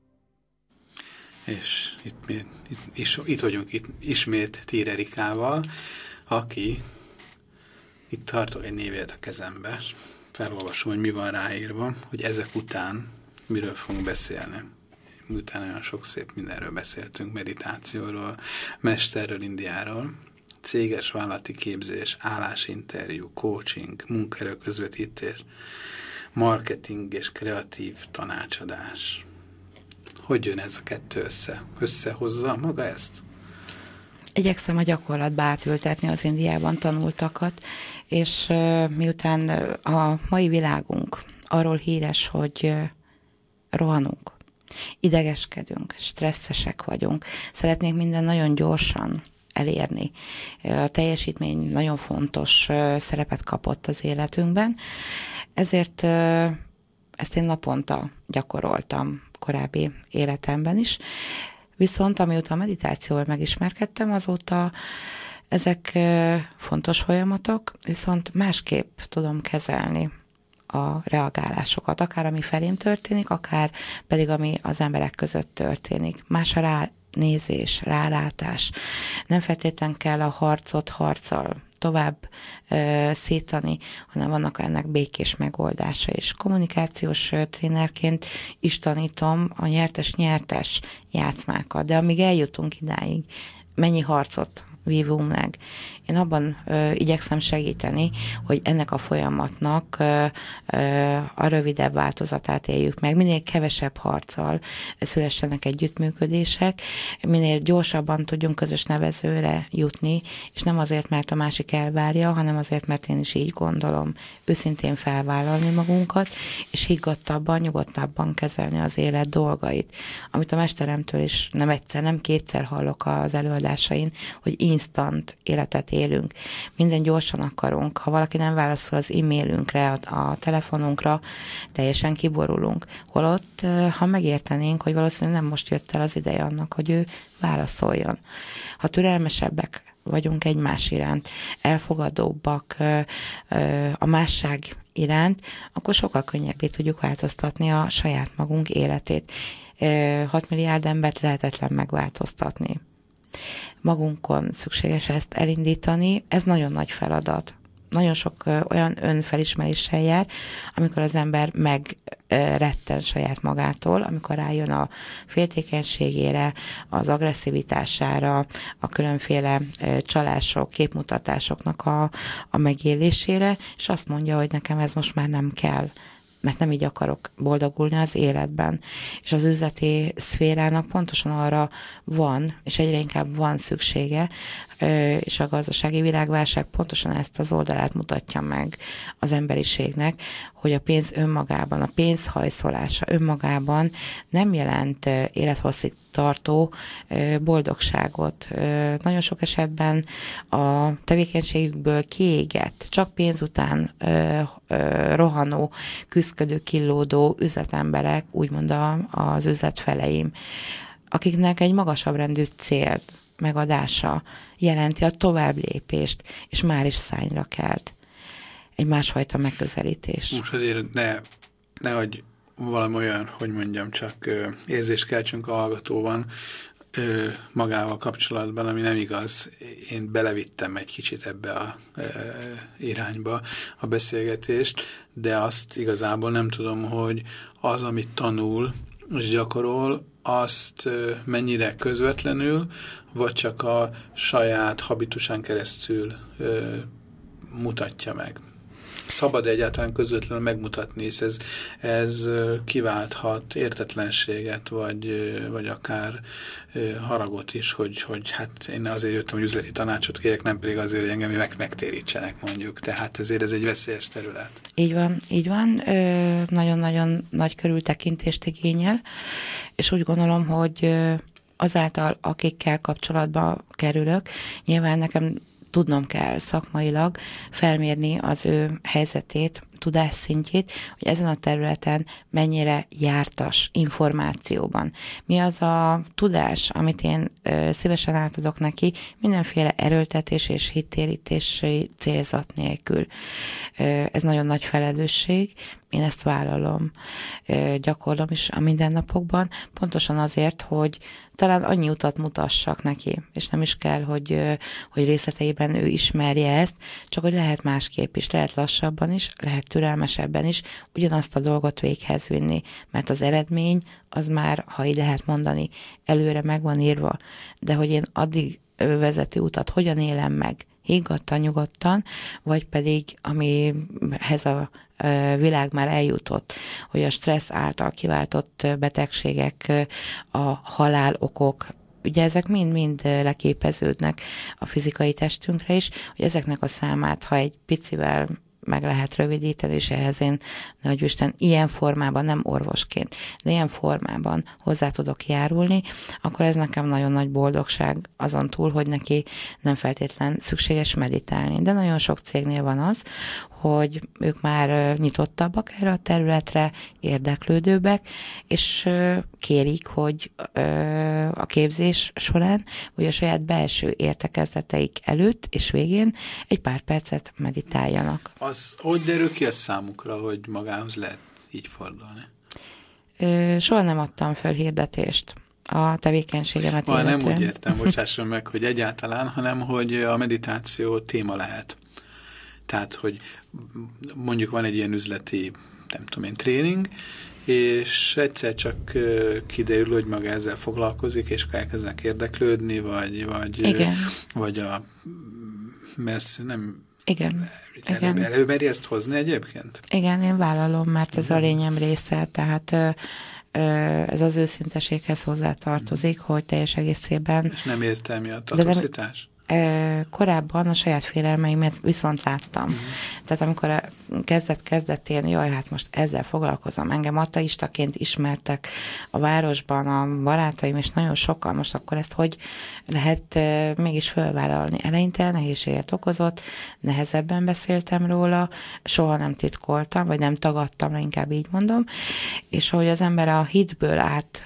És itt vagyunk ismét Tír Erikával, aki itt tartok egy névét a kezembe, felolvasom, hogy mi van ráírva, hogy ezek után miről fogunk beszélni. Miután olyan sok szép mindenről beszéltünk, meditációról, mesterről, Indiáról, céges vállalati képzés, állásinterjú, coaching, munkaerő közvetítés, marketing és kreatív tanácsadás. Hogy jön ez a kettő össze? Összehozza maga ezt? Igyekszem a gyakorlatba átültetni az Indiában tanultakat, és miután a mai világunk arról híres, hogy rohanunk, idegeskedünk, stresszesek vagyunk, szeretnénk minden nagyon gyorsan elérni. A teljesítmény nagyon fontos szerepet kapott az életünkben, ezért ezt én naponta gyakoroltam korábbi életemben is. Viszont amióta a meditációval megismerkedtem, azóta ezek fontos folyamatok, viszont másképp tudom kezelni a reagálásokat, akár ami felém történik, akár pedig ami az emberek között történik. Más a ránézés, rálátás. Nem feltétlenül kell a harcot harccal tovább szétani, hanem vannak ennek békés megoldása is. Kommunikációs trénerként is tanítom a nyertes-nyertes játszmákat, de amíg eljutunk idáig, mennyi harcot vívunk meg. Én abban igyekszem segíteni, hogy ennek a folyamatnak a rövidebb változatát éljük meg. Minél kevesebb harccal szülessenek együttműködések, minél gyorsabban tudjunk közös nevezőre jutni, és nem azért, mert a másik elvárja, hanem azért, mert én is így gondolom. Őszintén felvállalni magunkat, és higgadtabban, nyugodtabban kezelni az élet dolgait. Amit a mesteremtől is nem egyszer, nem kétszer hallok az előadásain, hogy instant életet élünk. Minden gyorsan akarunk. Ha valaki nem válaszol az e-mailünkre, a telefonunkra, teljesen kiborulunk. Holott, ha megértenénk, hogy valószínűleg nem most jött el az ideje annak, hogy ő válaszoljon. Ha türelmesebbek vagyunk egymás iránt, elfogadóbbak a másság iránt, akkor sokkal könnyebbé tudjuk változtatni a saját magunk életét. 6 milliárd embert lehetetlen megváltoztatni. Magunkon szükséges ezt elindítani, ez nagyon nagy feladat. Nagyon sok olyan önfelismeréssel jár, amikor az ember megretten saját magától, amikor rájön a féltékenységére, az agresszivitására, a különféle csalások, képmutatásoknak a megélésére, és azt mondja, hogy nekem ez most már nem kell, mert nem így akarok boldogulni az életben. És az üzleti szférának pontosan arra van, és egyre inkább van szüksége, és a gazdasági világválság pontosan ezt az oldalát mutatja meg az emberiségnek, hogy a pénz önmagában, a pénz hajszolása önmagában nem jelent élethosszig tartó boldogságot. Nagyon sok esetben a tevékenységükből kiégett, csak pénz után rohanó, küszködő, killódó üzletemberek, úgymond az üzletfeleim, akiknek egy magasabb rendű cél megadása jelenti a továbblépést, és már is szányra kelt. Egy másfajta megközelítés. Most azért nehogy valami olyan, hogy mondjam, csak érzést keltsünk a hallgatóban magával kapcsolatban, ami nem igaz. Én belevittem egy kicsit ebbe a irányba a beszélgetést, de azt igazából nem tudom, hogy az, amit tanul és gyakorol, azt mennyire közvetlenül, vagy csak a saját habitusán keresztül mutatja meg. Szabad egyáltalán közvetlenül megmutatni, hisz ez kiválthat értetlenséget, vagy akár haragot is, hogy hát én azért jöttem, hogy üzleti tanácsot kérek, nem pedig azért, hogy engem megtérítsenek mondjuk. Tehát ezért ez egy veszélyes terület. Így van. Nagyon-nagyon nagy körültekintést igényel, és úgy gondolom, hogy azáltal, akikkel kapcsolatba kerülök, nyilván nekem tudnom kell szakmailag felmérni az ő helyzetét, tudásszintjét, hogy ezen a területen mennyire jártas információban. Mi az a tudás, amit én szívesen átadok neki, mindenféle erőltetés és hittérítési célzat nélkül. Ez nagyon nagy felelősség, én ezt vállalom, gyakorlom is a mindennapokban, pontosan azért, hogy talán annyi utat mutassak neki, és nem is kell, hogy részleteiben ő ismerje ezt, csak hogy lehet másképp is, lehet lassabban is, lehet türelmesebben is ugyanazt a dolgot véghez vinni, mert az eredmény az már, ha így lehet mondani, előre meg van írva, de hogy én addig vezető utat hogyan élem meg, higgadtan, nyugodtan, vagy pedig amihez a világ már eljutott, hogy a stressz által kiváltott betegségek, a halálokok, ugye ezek mind-mind leképeződnek a fizikai testünkre is, hogy ezeknek a számát, ha egy picivel meg lehet rövidíteni, és ehhez én, nagyisten, ilyen formában, nem orvosként, de ilyen formában hozzá tudok járulni, akkor ez nekem nagyon nagy boldogság azon túl, hogy neki nem feltétlen szükséges meditálni. De nagyon sok cégnél van az, hogy ők már nyitottabbak erre a területre, érdeklődőbbek, és kérik, hogy a képzés során, vagy a saját belső értekezleteik előtt és végén egy pár percet meditáljanak. Az hogy derül ki a számukra, hogy magához lehet így fordulni? Soha nem adtam föl hirdetést a tevékenységemet illetően. Nem úgy értem, bocsásson meg, hogy egyáltalán, hanem hogy a meditáció téma lehet. Tehát, hogy mondjuk van egy ilyen üzleti, nem tudom én, tréning, és egyszer csak kiderül, hogy maga ezzel foglalkozik, és elkezdenek érdeklődni, vagy a messz, nem... Igen. Előmeri ezt hozni egyébként? Igen, én vállalom, mert ez a lényem része, tehát ez az őszinteséghez hozzátartozik, hogy teljes egészében... És nem értelmi a tatoxitás? Korábban a saját félelmeimet viszont láttam. Tehát amikor kezdetén, jaj, hát most ezzel foglalkozom, engem ateistaként ismertek a városban a barátaim, és nagyon sokan, most akkor ezt hogy lehet mégis fölvállalni? Eleinte nehézséget okozott, nehezebben beszéltem róla, soha nem titkoltam, vagy nem tagadtam, inkább így mondom, és ahogy az ember a hitből át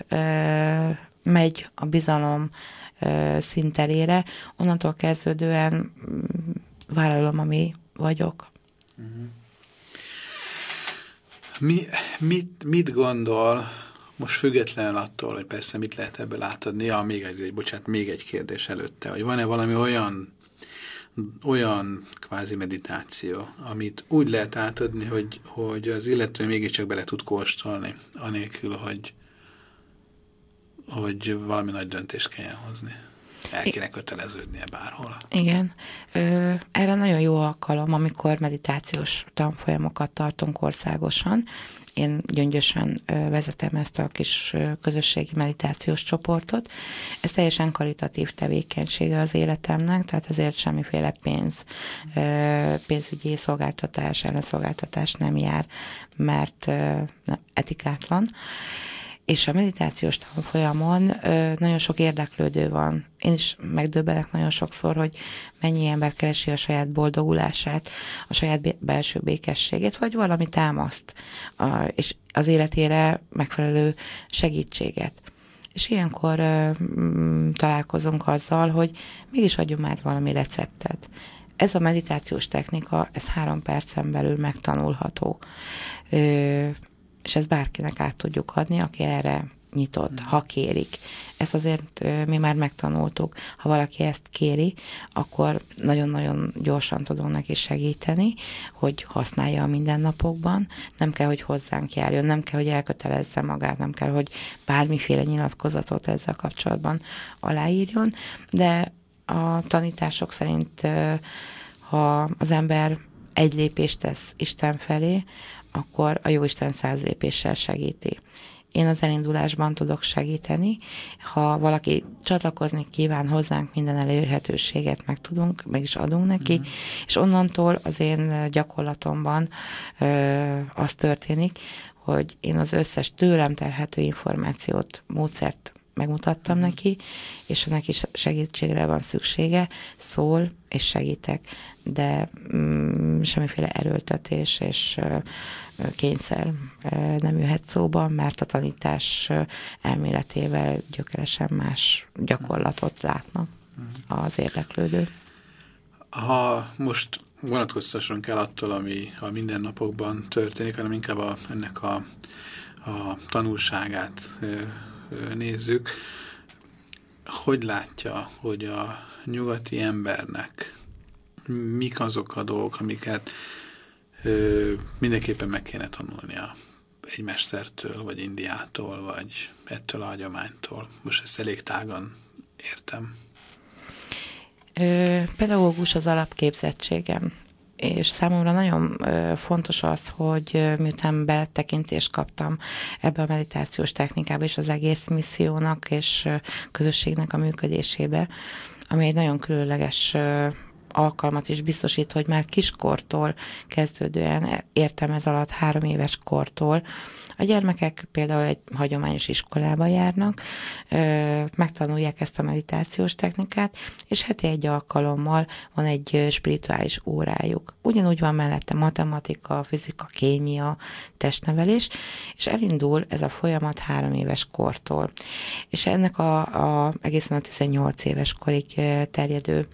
megy a bizalom szinterére, onnantól kezdődően vállalom, ami vagyok. Mit gondol, most függetlenül attól, hogy persze mit lehet ebből átadni, még egy kérdés előtte, hogy van-e valami olyan kvázi meditáció, amit úgy lehet átadni, hogy az illető mégiscsak bele tud kóstolni, anélkül, hogy valami nagy döntést kelljen hozni. El kéne köteleződnie bárhol. Igen. Erre nagyon jó alkalom, amikor meditációs tanfolyamokat tartunk országosan. Én Gyöngyösen vezetem ezt a kis közösségi meditációs csoportot. Ez teljesen karitatív tevékenysége az életemnek, tehát ezért semmiféle pénzügyi szolgáltatás, ellenszolgáltatás nem jár, mert etikátlan. És a meditációs tanfolyamon nagyon sok érdeklődő van. Én is megdöbbenek nagyon sokszor, hogy mennyi ember keresi a saját boldogulását, a saját belső békességét, vagy valami támaszt, és az életére megfelelő segítséget. És ilyenkor találkozunk azzal, hogy mégis adjunk már valami receptet. Ez a meditációs technika, ez 3 percen belül megtanulható. És ezt bárkinek át tudjuk adni, aki erre nyitott, ha kérik. Ezt azért mi már megtanultuk. Ha valaki ezt kéri, akkor nagyon-nagyon gyorsan tudunk neki segíteni, hogy használja a mindennapokban. Nem kell, hogy hozzánk járjon, nem kell, hogy elkötelezze magát, nem kell, hogy bármiféle nyilatkozatot ezzel kapcsolatban aláírjon, de a tanítások szerint, ha az ember egy lépést tesz Isten felé, akkor a Jóisten 100 lépéssel segíti. Én az elindulásban tudok segíteni, ha valaki csatlakozni kíván hozzánk, minden elérhetőséget meg is adunk neki, és onnantól az én gyakorlatomban az történik, hogy én az összes tőlem telhető információt, módszert megmutattam neki, és ha neki segítségre van szüksége, szól, és segítek, de semmiféle erőltetés és kényszer nem jöhet szóba, mert a tanítás elméletével gyökeresen más gyakorlatot látnak az érdeklődő. Ha most vonatkoztassunk el attól, ami a mindennapokban történik, hanem inkább ennek a tanulságát nézzük, hogy látja, hogy a nyugati embernek mik azok a dolgok, amiket mindenképpen meg kéne tanulnia egy mestertől, vagy Indiától, vagy ettől a hagyománytól. Most ezt elég tágan értem. Pedagógus az alapképzettségem, és számomra nagyon fontos az, hogy miután beletekintést kaptam ebbe a meditációs technikába és az egész missziónak és közösségnek a működésébe, ami egy nagyon különleges alkalmat is biztosít, hogy már kiskortól kezdődően, értem ez alatt 3 éves kortól, a gyermekek például egy hagyományos iskolába járnak, megtanulják ezt a meditációs technikát, és heti egy alkalommal van egy spirituális órájuk. Ugyanúgy van mellette matematika, fizika, kémia, testnevelés, és elindul ez a folyamat 3 éves kortól. És ennek egészen a 18 éves korig terjedő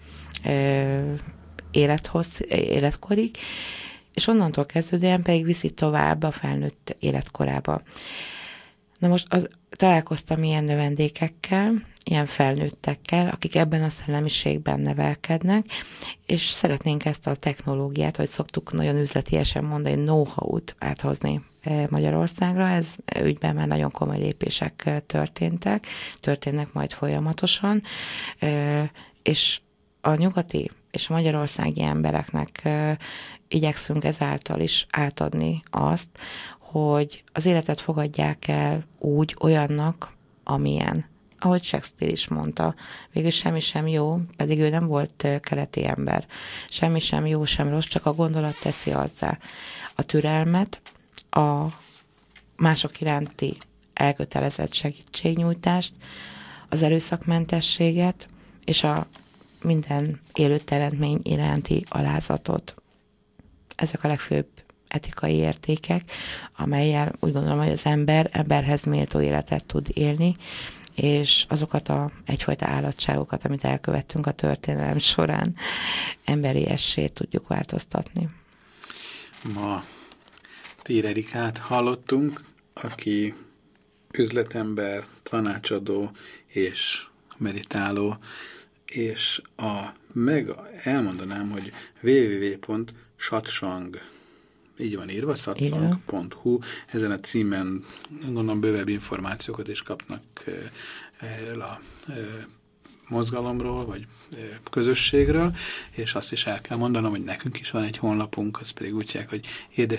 életkorig, és onnantól kezdődően pedig viszi tovább a felnőtt életkorába. Na most találkoztam ilyen növendékekkel, ilyen felnőttekkel, akik ebben a szellemiségben nevelkednek, és szeretnénk ezt a technológiát, vagy szoktuk nagyon üzletiesen mondani, know-how-t áthozni Magyarországra. Ez ügyben már nagyon komoly lépések történnek majd folyamatosan, és a nyugati és a magyarországi embereknek igyekszünk ezáltal is átadni azt, hogy az életet fogadják el úgy olyannak, amilyen. Ahogy Shakespeare is mondta, végül semmi sem jó, pedig ő nem volt keleti ember. Semmi sem jó, sem rossz, csak a gondolat teszi azzá. A türelmet, a mások iránti elkötelezett segítségnyújtást, az erőszakmentességet, és a minden élő teremtmény iránti alázatot. Ezek a legfőbb etikai értékek, amellyel úgy gondolom, hogy az emberhez méltó életet tud élni, és azokat egyfajta állatságokat, amit elkövettünk a történelem során, emberiessé tudjuk változtatni. Ma Tír Erikát hallottunk, aki üzletember, tanácsadó és meditáló, és elmondanám, hogy www.satsang, így van írva, satsang.hu, ezen a címen gondolom bővebb információkat is kapnak erről a mozgalomról, vagy közösségről, és azt is el kell mondanom, hogy nekünk is van egy honlapunk, az pedig úgy hívják, hogy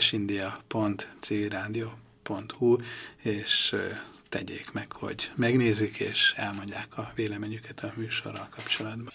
edesindia.civilradio.hu, és tegyék meg, hogy megnézik, és elmondják a véleményüket a műsorral kapcsolatban.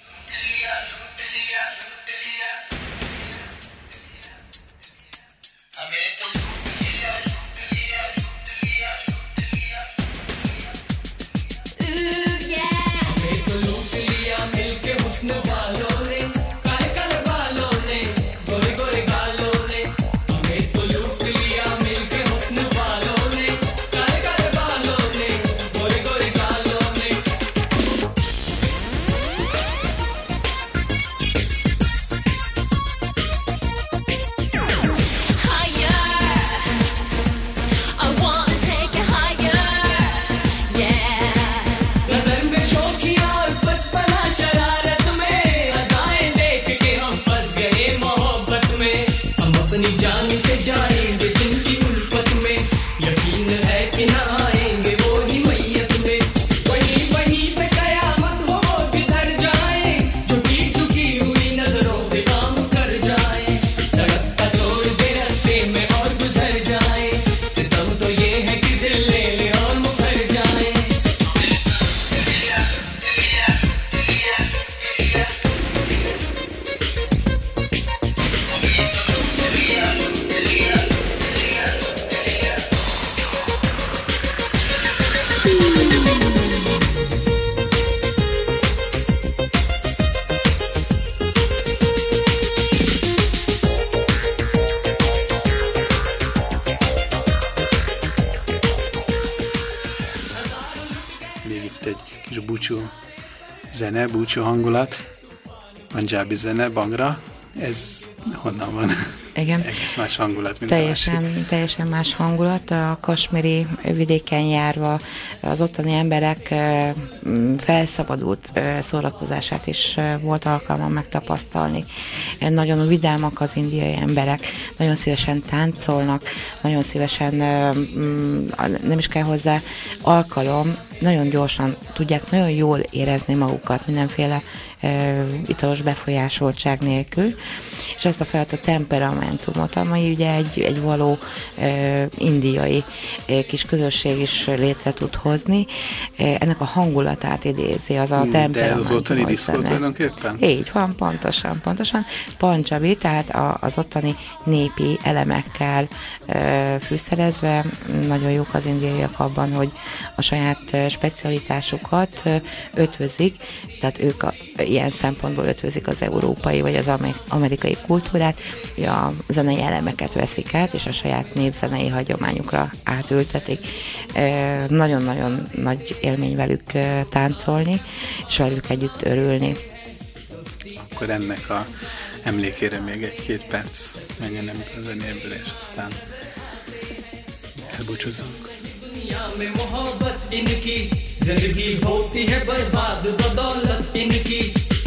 búcsú zene, búcsú hangulat, Punjabi zene, Bhangra, ez honnan van? Igen. Egész más hangulat, mint Teljesen más hangulat. A kasmiri vidéken járva az ottani emberek felszabadult szórakozását is volt alkalmam megtapasztalni. Nagyon vidámak az indiai emberek, nagyon szívesen táncolnak, nagyon szívesen nem is kell hozzá alkalom, nagyon gyorsan tudják nagyon jól érezni magukat mindenféle italos befolyásoltság nélkül, és ezt a fajta temperamentumot, amely ugye egy való indiai kis közösség is létre tud hozni, ennek a hangulatát idézi az a temperamentum. De az ottani diszkó tulajdonképpen? Így van, pontosan. Punjabi, tehát az ottani népi elemekkel fűszerezve, nagyon jók az indiaiak abban, hogy a saját specialitásukat ötvözik, tehát ők ilyen szempontból ötvözik az európai vagy az amerikai kultúrát, hogy a zenei elemeket veszik át, és a saját népzenei hagyományukra átültetik. Nagyon-nagyon nagy élmény velük táncolni, és velük együtt örülni. Akkor ennek a emlékére még 1-2 perc menjen a zenéből, és aztán elbúcsúzunk. जिंदगी होती है बर्बाद बदौलत इनकी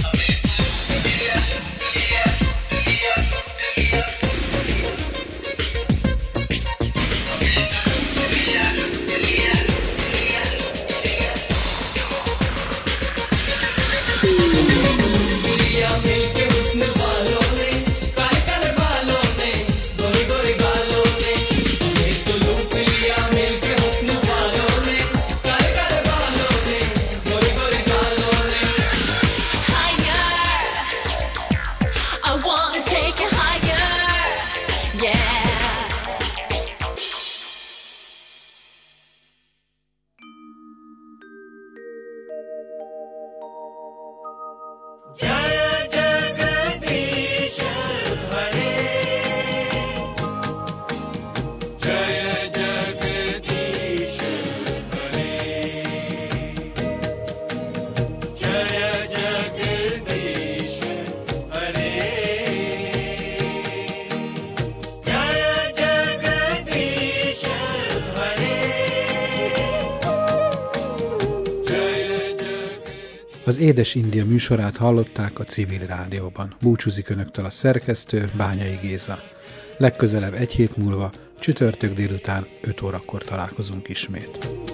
Az Édes India műsorát hallották a Civil Rádióban. Búcsúzik önöktől a szerkesztő, Bányai Géza. Legközelebb 1 hét múlva, csütörtök délután 5 órakor találkozunk ismét.